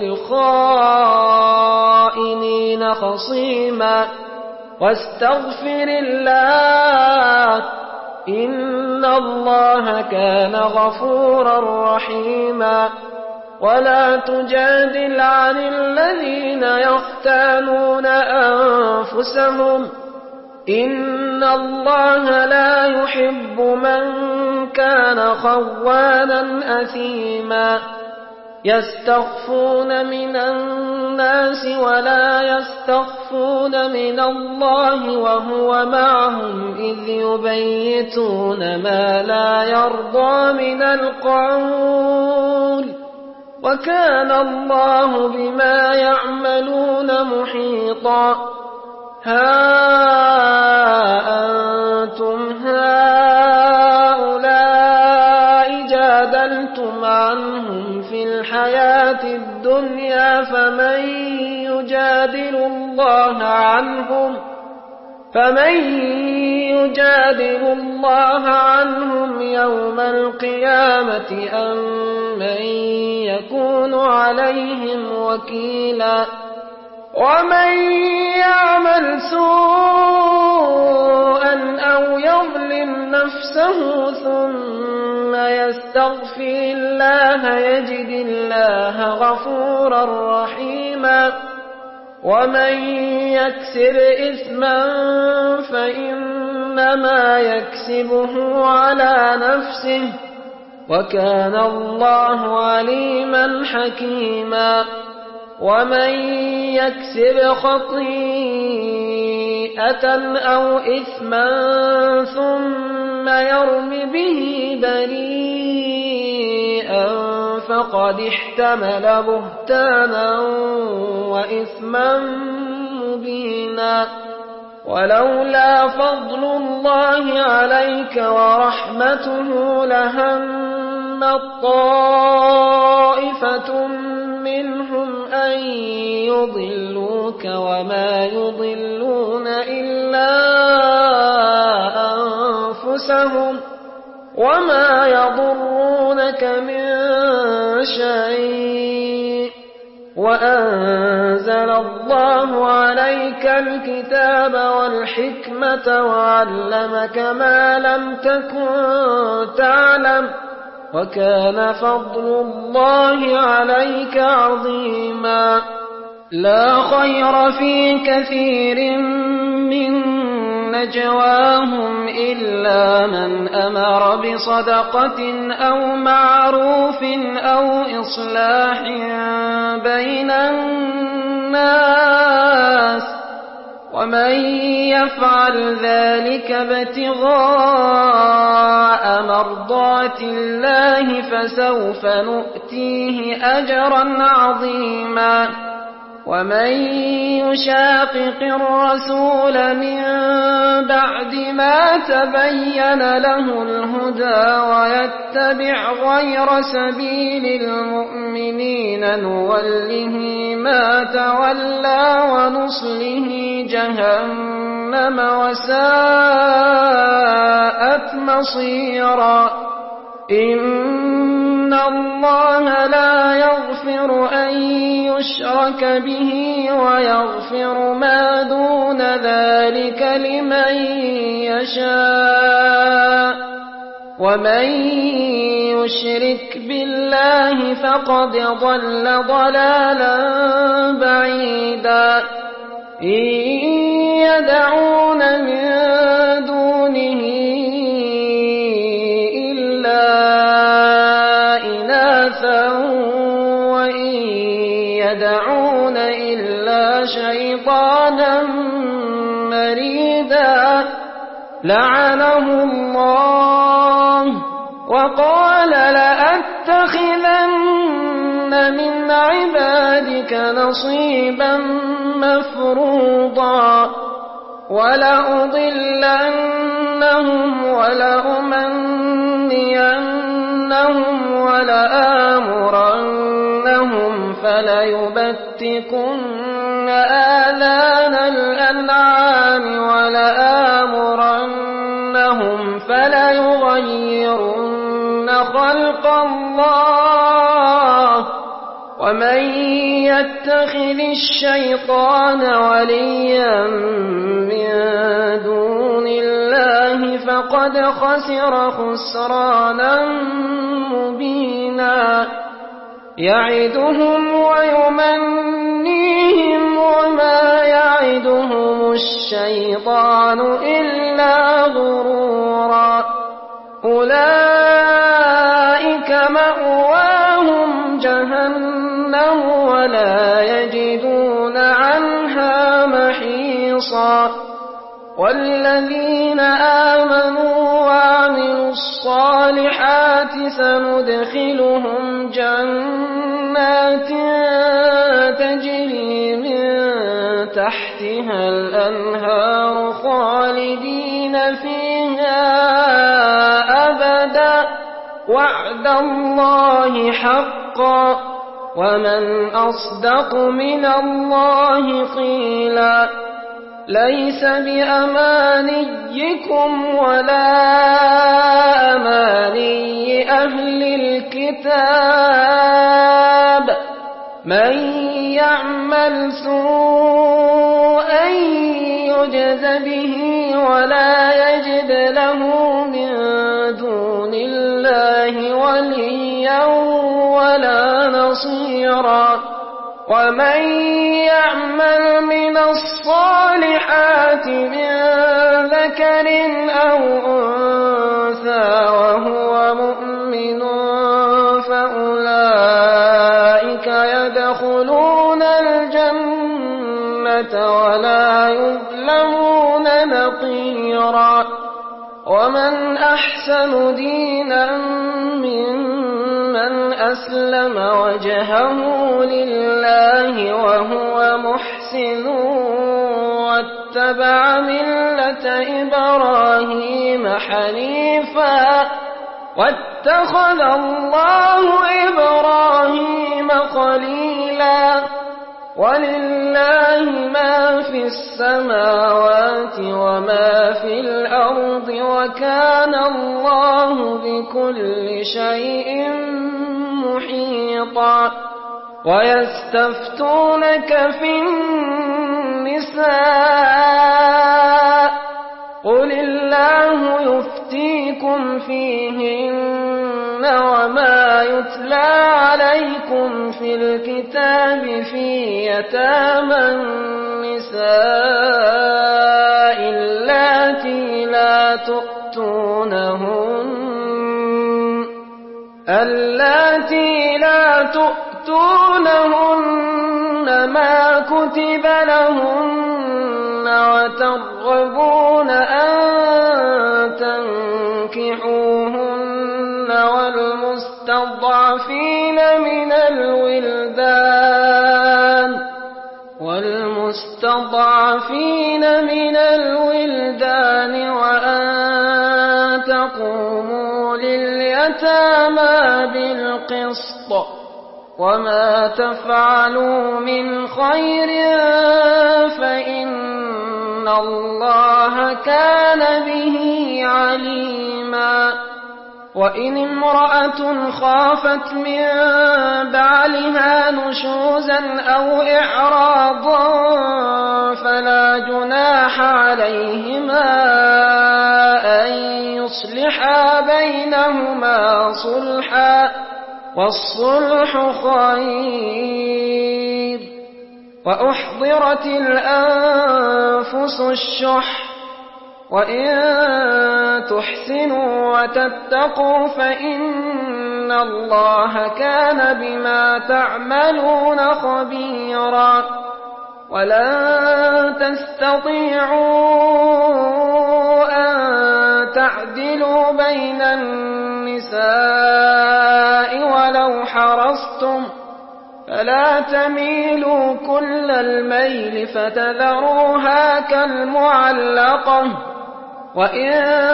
للخائنين خصيما واستغفر الله إن الله كان غفورا رحيما. ولا تجادل عن الذين يختانون أنفسهم إن الله لا يحب من كان خوانا أثيما. يستخفون من الناس ولا يستخفون من الله وهو معهم إذ يبيتون ما لا يرضى من القول وكان الله بما يعملون محيطا. ها أنتم هؤلاء جادلتم عنهم في الحياة الدنيا فمن يجادل الله عنهم فمن يجادل الله عنهم يوم القيامة أم من يكون عليهم وكيلا. ومن يعمل سوءا أو يظلم نفسه ثم يستغفر الله يجد الله غفورا رحيما ومن يكسب إثما فإنما يكسبه على نفسه وكان الله عليما حكيما ومن يكسب خطيئة أو إثما ثم يرم به بريئا فقد احتمل بهتانا وإثما مبينا ولولا فضل الله عليك ورحمته لهمت طائفة منهم أن يضلوك وما يضلون إلا أنفسهم وما يضرونك من شيء وأنزل الله عليك الكتاب والحكمة وعلمك ما لم تكن تعلم وكان فضل الله عليك عظيما لا خير في كثير من نجواهم إلا من أمر بصدقة أو معروف أو إصلاح بين الناس ومن يفعل ذلك ابتغاء مرضات الله فسوف نؤتيه أجرا عظيما ومن يشاقق الرسول من بعد ما تبين له الهدى ويتبع غير سبيل المؤمنين نوله ما تولى ونصله جهنم وساءت مصيرا إن الله لا يغفر أن يشرك به ويغفر ما دون ذلك لمن يشاء ومن يشرك بالله فقد ضل ضلالا بعيدا إن يدعون من دونه وإن يدعون إلا شيطانا مريدا لعنه الله وقال لأتخذن من عبادك نصيبا مفروضا ولأضلنهم ولأمنينهم ولآمرنهم فليبتكن آذان الأنعام ولآمرنهم فليغيرن خلق الله ومن يتخذ الشيطان وليا من دون الله فقد خسر خسرانا مبينا يعدهم ويمنيهم وما يعدهم الشيطان إلا غرورا أولئك مأواهم جهنم ولا يجدون عنها محيصا والذين آمنوا وعملوا الصالحات سندخلهم جنات تجري من تحتها الأنهار خالدين فيها أبدا وعد الله حقا ومن أصدق من الله قيلا ليس بأمانيكم ولا أماني أهل الكتاب من يعمل سوءا يجز به ولا يجد له من دون الله وليا ولا نصيرا ومن يعمل من الصالحات من ذكر أو أنثى وهو مؤمن فأولئك يدخلون الجنة ولا يظلمون نقيرا ومن أحسن دينا ممن أسلم وجهه لله وهو محسن واتبع ملة إبراهيم حنيفا واتخذ الله إبراهيم خليلا ولله ما في السماوات وما في الأرض وكان الله بكل شيء محيطا ويستفتونك في النساء قل الله يفتيكم فيهن وما يتلى عليكم في الكتاب في يتامى النساء اللاتي لا تؤتونهن اللاتي لا تؤتونهن ما كتب لهن وترغبون أن تنكحوهن والمستضعفين من الولدان والمستضعفين من الولدان وأن تقوموا لليتامى بالقسط وما تفعلوا من خير فإن الله كان به عليما وإن امرأة خافت من بعلها نشوزا أو إعراضا فلا جناح عليهما أن يصلحا بينهما صلحا والصلح خير وأحضرت الأنفس الشح وإن تحسنوا وتتقوا فإن الله كان بما تعملون خبيرا ولن تستطيعوا أن تعدلوا بين النساء ولو حرصتم فلا تميلوا كل الميل فتذروها كالمعلقة وإن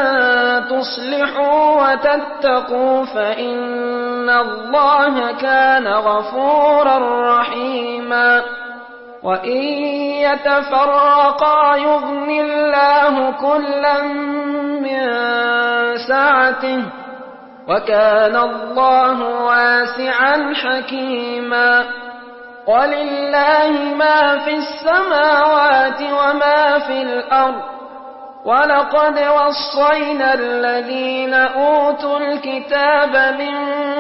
تصلحوا وتتقوا فإن الله كان غفورا رحيما وإن يتفرقا يغن الله كلا من سعته وكان الله واسعا حكيما ولله ما في السماوات وما في الأرض ولقد وصينا الذين أوتوا الكتاب من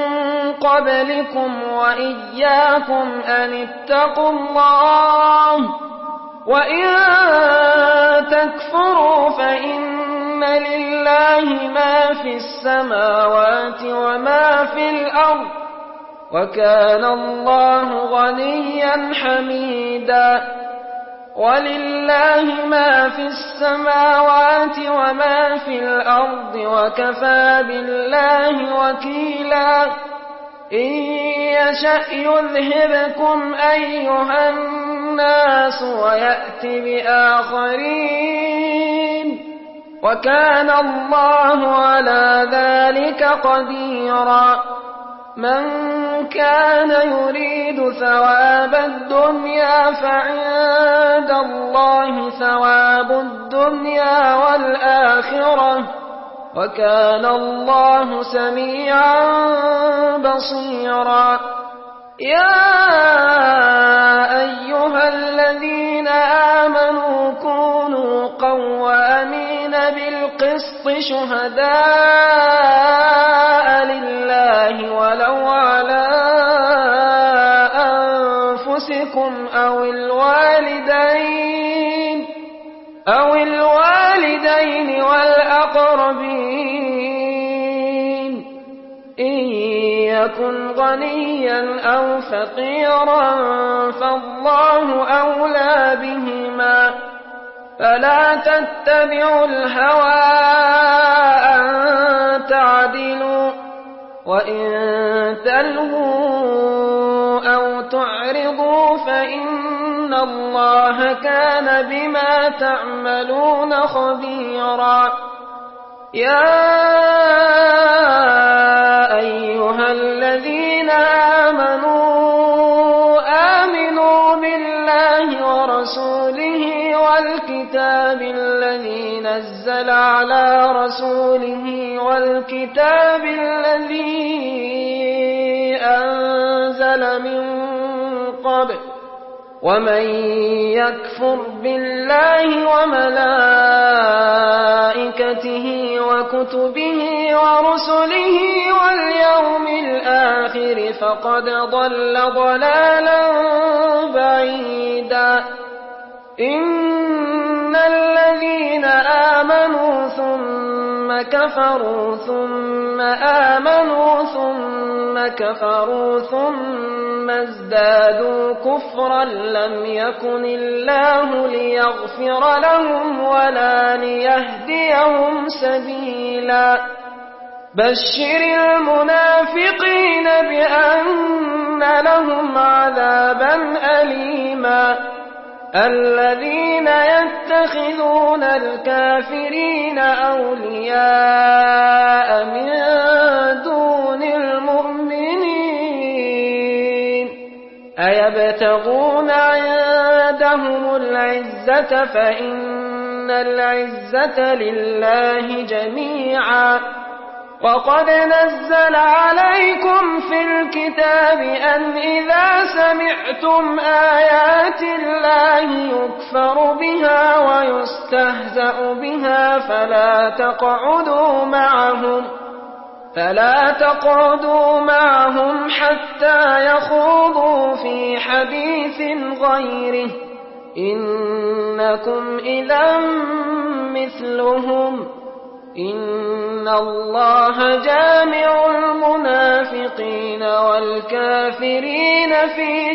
قبلكم وإياكم أن اتقوا الله وإن تكفروا فإن لله ما في السماوات وما في الأرض وكان الله غنيا حميدا ولله ما في السماوات وما في الأرض وكفى بالله وكيلا إن يشأ يذهبكم أيها الناس ويأت بآخرين وكان الله على ذلك قديرا من كان يريد ثواب الدنيا فعند الله ثواب الدنيا والآخرة وكان الله سميعا بصيرا يا أيها الذين آمنوا كونوا قوامين بالقسط شهداء لله ولو على أنفسكم أو الوالدين أو الوالدين والأقربين إن يكن غنيا أو فقيرا فالله أولى بهما فلا تتبعوا الهوى أن تعدلوا وإن تلووا أو تعرضوا فإن الله كان بما تعملون خبيرا يا أيها الذين آمنوا آمنوا بالله ورسوله والكتاب الذي نزل على رسوله والكتاب الذي أنزل من قبل ومن يكفر بالله وملائكته وكتبه ورسله واليوم الآخر فقد ضل ضلالا بعيدا إن الذين آمنوا ثم كفروا ثم آمنوا ثم كفروا ثم ازدادوا كفرا لم يكن الله ليغفر لهم ولا ليهديهم سبيلا بشر المنافقين بأن لهم عذابا أليما الذين يتخذون الكافرين أولياء من دون المؤمنين أيبتغون عندهم العزة فإن العزة لله جميعا وقد نزل عليكم في الكتاب أن إذا سمعتم آيات الله يكفر بها ويستهزأ بها فلا تقعدوا معهم فلا تقعدوا معهم حتى يخوضوا في حديث غيره إنكم إذا مثلهم إن الله جامع المنافقين والكافرين في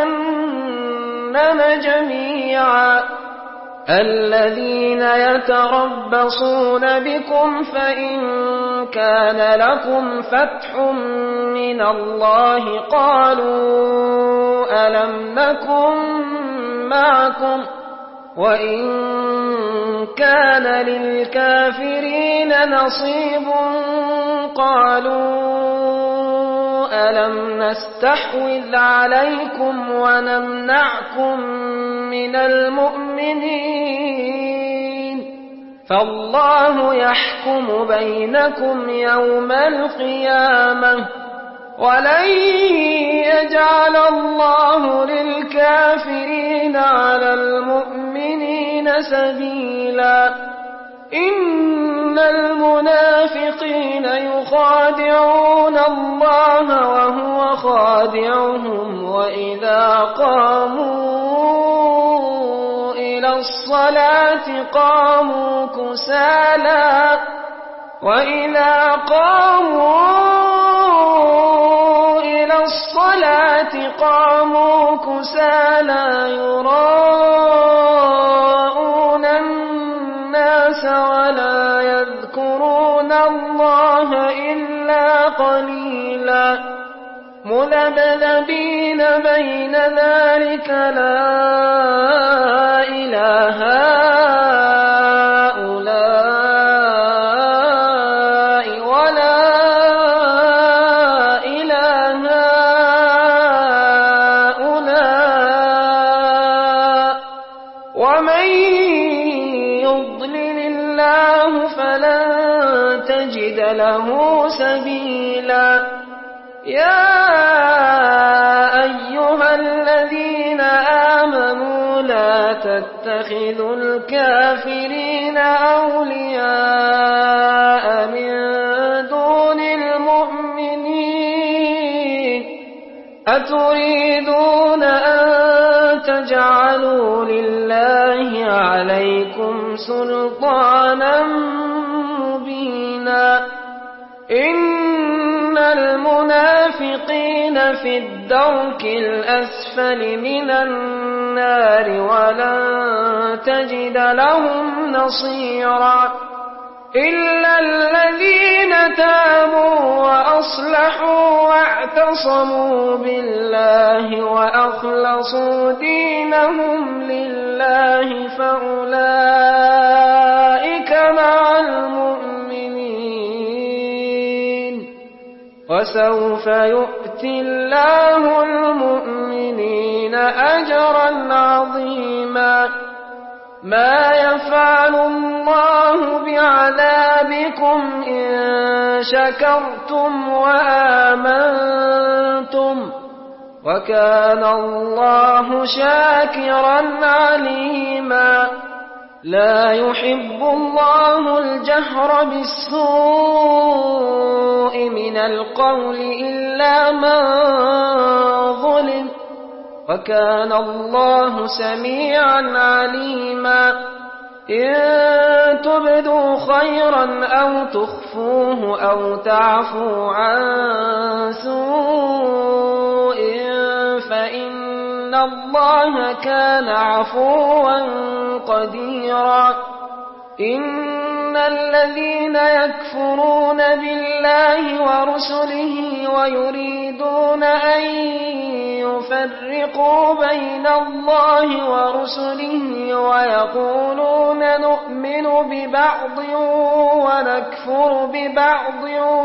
جهنم جميعا الذين يتربصون بكم فإن كان لكم فتح من الله قالوا ألم نكن معكم وإن كان للكافرين نصيب قالوا ألم نستحوذ عليكم ونمنعكم من المؤمنين فالله يحكم بينكم يوم القيامة ولن يجعل الله للكافرين على المؤمنين سبيلا إن المنافقين يخادعون الله وهو خادعهم وإذا قاموا إلى الصلاة قاموا كسالى وإذا قاموا إلى الصلاة قاموا كسالى يراءون الناس ولا يذكرون الله إلا قليلا مذبذبين بين ذلك لا إله هؤلاء ولا إله هؤلاء ومن يضلل الله فلن تجد له سبيلا يا ولا تتخذوا الكافرين أولياء من دون المؤمنين أتريدون أن تجعلوا لله عليكم سلطانا مبينا إن المنافقين في الدرك الأسفل من النار ولن تجد لهم نصيرا إلا الذين تابوا وأصلحوا واعتصموا بالله وأخلصوا دينهم لله فأولئك مع المؤمنين وسوف يؤتي الله المؤمنين أجرا عظيما ما يفعل الله بعذابكم إن شكرتم وآمنتم وكان الله شاكرا عليما لا يحب الله الجهر بالسوء من القول إلا من ظلم وكان الله سميعا عليما إن تبدوا خيرا أو تخفوه أو تعفوا عن سوء فإن الله كان عفوا قديرا إن الذين يكفرون بالله ورسله ويريدون أن يفرقوا بين الله ورسله ويقولون نؤمن ببعض ونكفر ببعض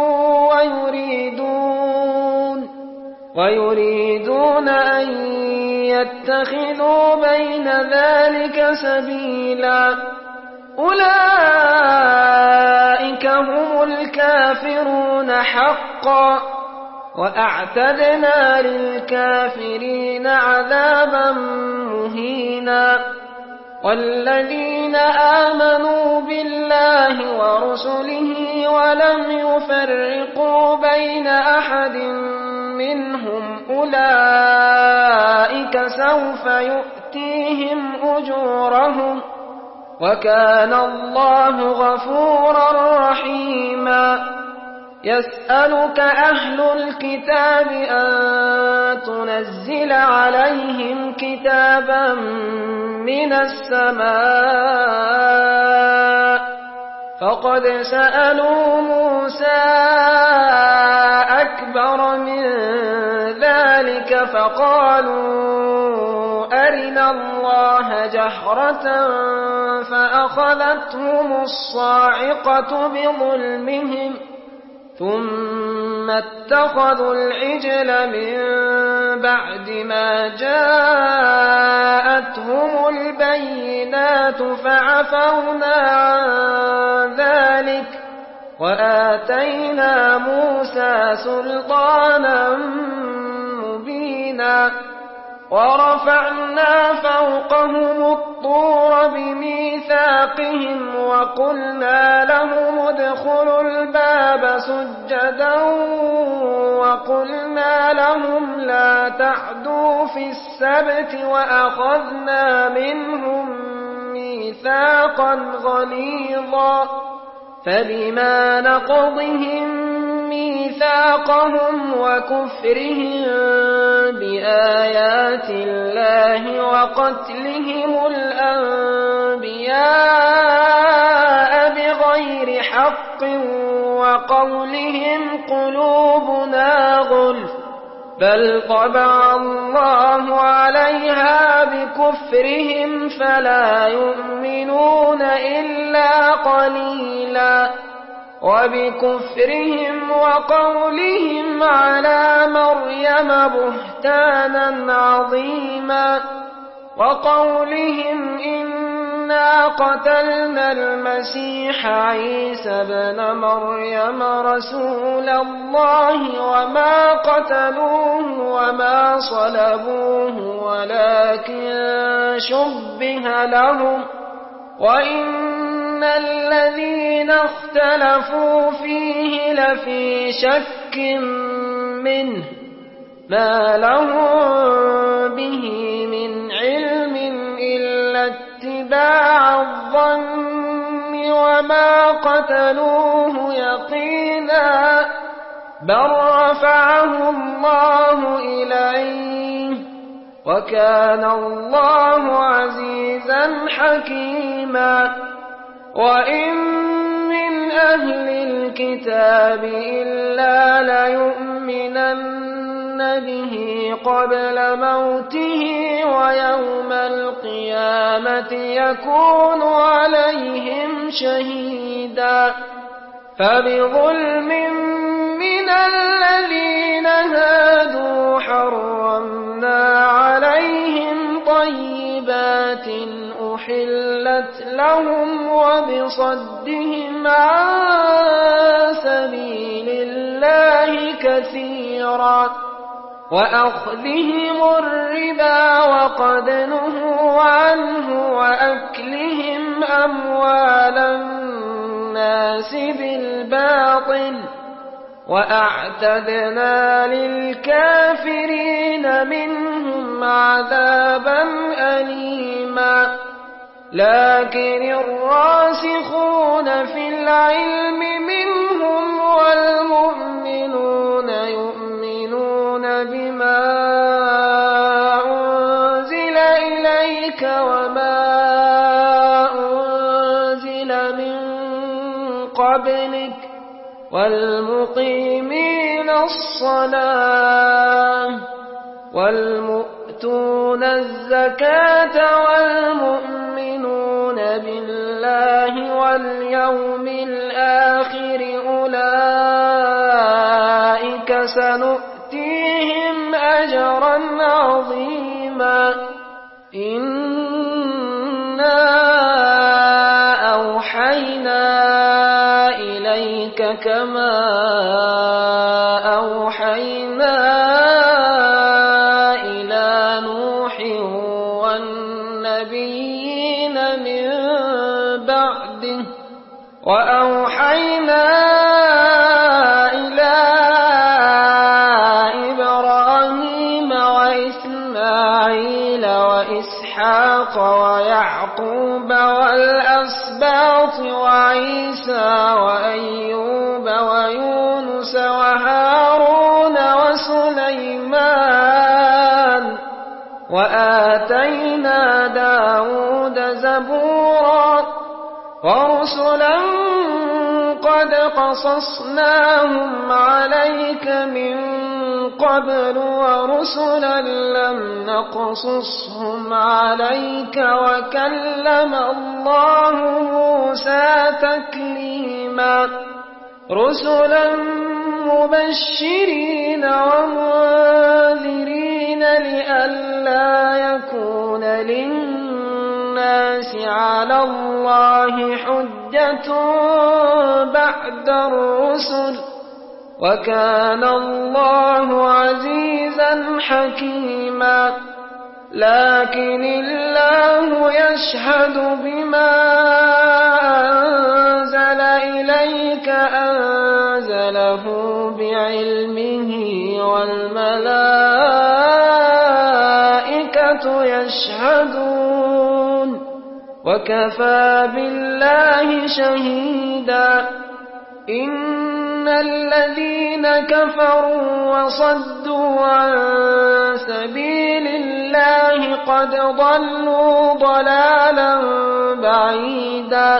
ويريدون ويريدون أن يتخذوا بين ذلك سبيلا أولئك هم الكافرون حقا وأعتدنا للكافرين عذابا مهينا والذين آمنوا بالله ورسله ولم يفرقوا بين أحد منهم أولئك سوف يؤتيهم أجورهم وكان الله غفورا رحيما يسألك أهل الكتاب أن تنزل عليهم كتابا من السماء فقد سألوا موسى أكبر من ذلك فقالوا أرنا الله جهرة فأخذتهم الصاعقة بظلمهم ثم اتخذوا العجل من بعد ما جاءتهم البينات فعفونا عن ذلك وآتينا موسى سلطانا مبينا ورفعنا فوقهم الطور بميثاقهم وقلنا لهم ادخلوا الباب سجدا وقلنا لهم لا تعدوا في السبت وأخذنا منهم ميثاقا غليظا فبما نقضهم ميثاقهم وكفرهم بآيات الله وقتلهم الأنبياء بغير حق وقولهم قلوبنا غلف بل طبع الله عليها بكفرهم فلا يؤمنون إلا قليلا وبكفرهم وقولهم على مريم بهتانا عظيما وقولهم إنا قتلنا المسيح عيسى بن مريم رسول الله وما قتلوه وما صلبوه ولكن شُبِّهَ لَهُمْ وَإِنَّ الَّذِينَ اخْتَلَفُوا فِيهِ لَفِي شَكٍّ مِّنْهُ مَا لَهُم بِهِ مِنْ عِلْمٍ إِلَّا اتِّبَاعَ الظَّنِّ وَمَا قَتَلُوهُ يَقِينًا بَل رَّفَعَهُ اللَّهُ إِلَيْهِ وَكَانَ اللَّهُ عَزِيزًا حَكِيمًا وَإِن مِّنْ أَهْلِ الْكِتَابِ إِلَّا لَيُؤْمِنَنَّ بِهِ قَبْلَ مَوْتِهِ وَيَوْمَ الْقِيَامَةِ يَكُونُ عَلَيْهِمْ شَهِيدًا فَبِظُلْمٍ مِّنَ الَّذِينَ هَادُوا حَرَّمْنَا عَلَيْهِمْ طَيِّبَاتٍ أُحِلَّتْ لَهُمْ وَبِصَدِّهِمْ عَن سَبِيلِ اللَّهِ كَثِيرًا وَأَخْذِهِمُ الرِّبَا وَقَدْ نُهُوا عَنْهُ وَأَكْلِهِمْ أَمْوَالَ النَّاسِ بِالْبَاطِلِ وَأَعْتَدْنَا لِلْكَافِرِينَ مِنْهُمْ عَذَابًا أَلِيمًا لكن الراسخون في العلم منهم والمؤمنون يؤمنون بما أنزل إليك وما أنزل من قبلك والمقيمين الصلاة والمؤتون الزكاة والمؤمنون بالله واليوم الآخر أولئك سنؤتيهم أجرا عظيما إنا أوحينا إليك كما أوحينا إلى نوح والنبيين من بعده وأوحينا إلى إبراهيم وإسماعيل وإسحاق ويعقوب والأسباط وعيسى وأيوب ويونس وهارون وسليمان وآتينا داود زبورا ورسلا قد قصصناهم عليك من قبل ورسلا لم نقصصهم عليك وكلم الله موسى تكليما رسلا مبشرين ومنذرين لئلا يكون للناس على الله حجة بعد الرسل وكان الله عزيزا حكيما لكن الله يشهد بما أنزل إليك أنزله بعلمه والملائكة يشهدون وكفى بالله شهيدا إن الذين كفروا وصدوا عن سبيل الله قد ضلوا ضلالا بعيدا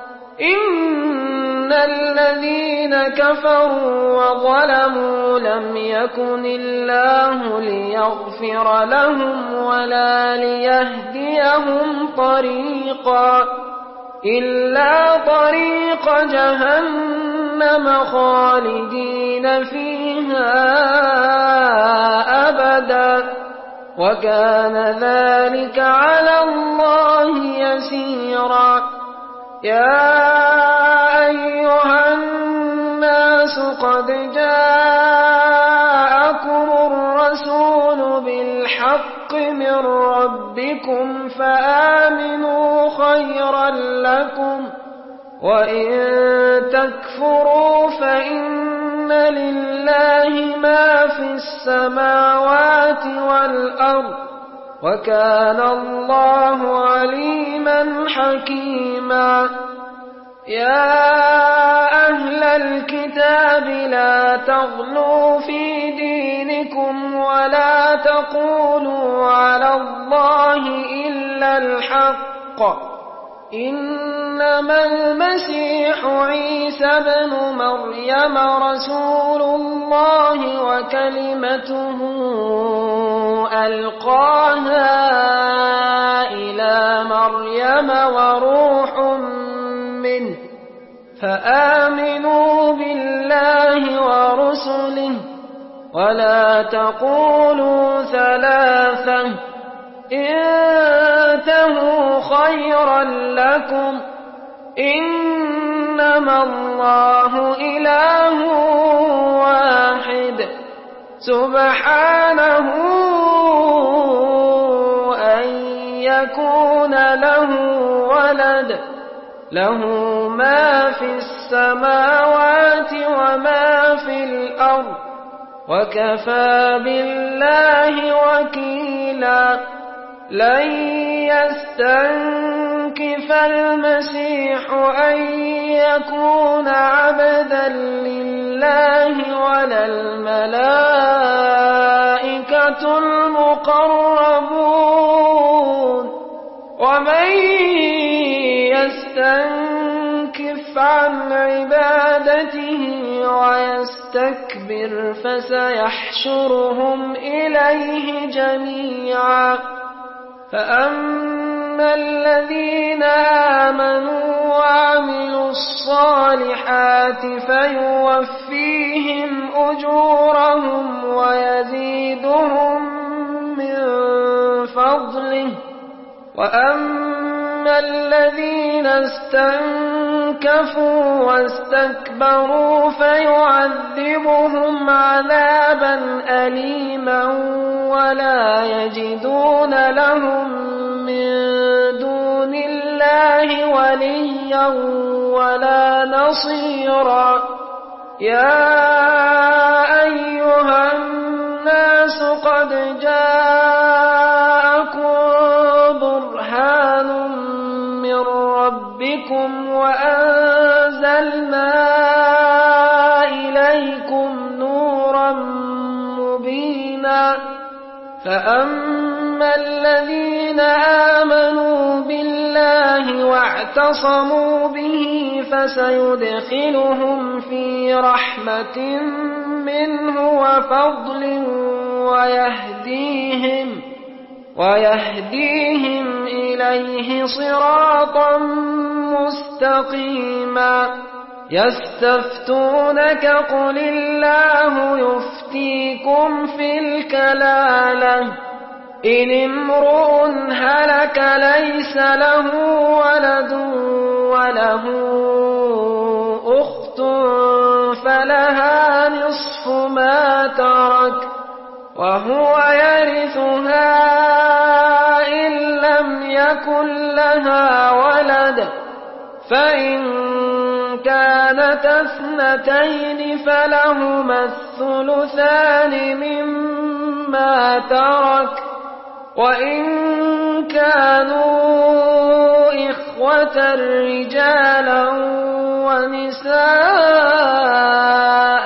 إن الذين كفروا وظلموا لم يكن الله ليغفر لهم ولا ليهديهم طريقا إلا طريق جهنم خالدين فيها أبدا وكان ذلك على الله يسيرا يا أيها الناس قد جاءكم الرسول بالحق بالحق من ربكم فآمنوا خيرا لكم، وإن تكفروا فإن لله ما في السماوات والأرض، وكان الله عليما حكيما. يا أهل الكتاب لا تغلوا في دينكم ولا تقولوا على الله إلا الحق، إنما المسيح عيسى بن مريم رسول الله وكلمته ألقاها إلى مريم وروح منه، فآمنوا بالله ورسله ولا تقولوا ثلاثة، انتهوا خيرا لكم، إنما الله إله واحد سبحانه أن يكون له ولد، له ما في السماوات وما في الأرض، وكفى بالله وكيلا. لن يستنكف المسيح أن يكون عبدا لله ولا الملائكة المقربون، ومن يستنكف عن عبادته ويستكبر فسيحشرهم إليه جميعا. فأما الذين آمنوا وعملوا الصالحات فيوفيهم أجورهم ويزيدهم من فضله، وأما الذين استنكفوا واستكبروا فيعذبهم عذابا أليما ولا يجدون لهم من دون الله وليا ولا نصيرا. يا أيها الناس قد جاءكم برهان من ربكم وأنزلنا إليكم نورا مبينا. فأما الذين آمنوا بالله واعتصموا به فسيدخلهم في رحمة منه وفضل ويهديهم ويهديهم إليه صراطا مستقيما. يستفتونك قل الله يفتيكم في الكلالة، إن امرؤ هلك ليس له ولد وله أخت فلها نصف ما ترك وهو يرثها إن لم يكن لها ولد، فإن كانت اثنتين فلهما الثلثان مما ترك، وإن كانوا إخوة رجالا ونساء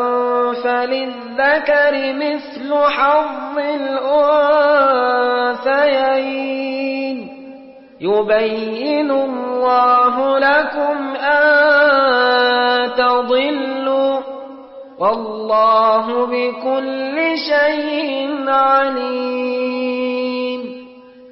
فللذكر مثل حظ الأنثيين، يبين الله لكم أن تضلوا، والله بكل شيء عليم.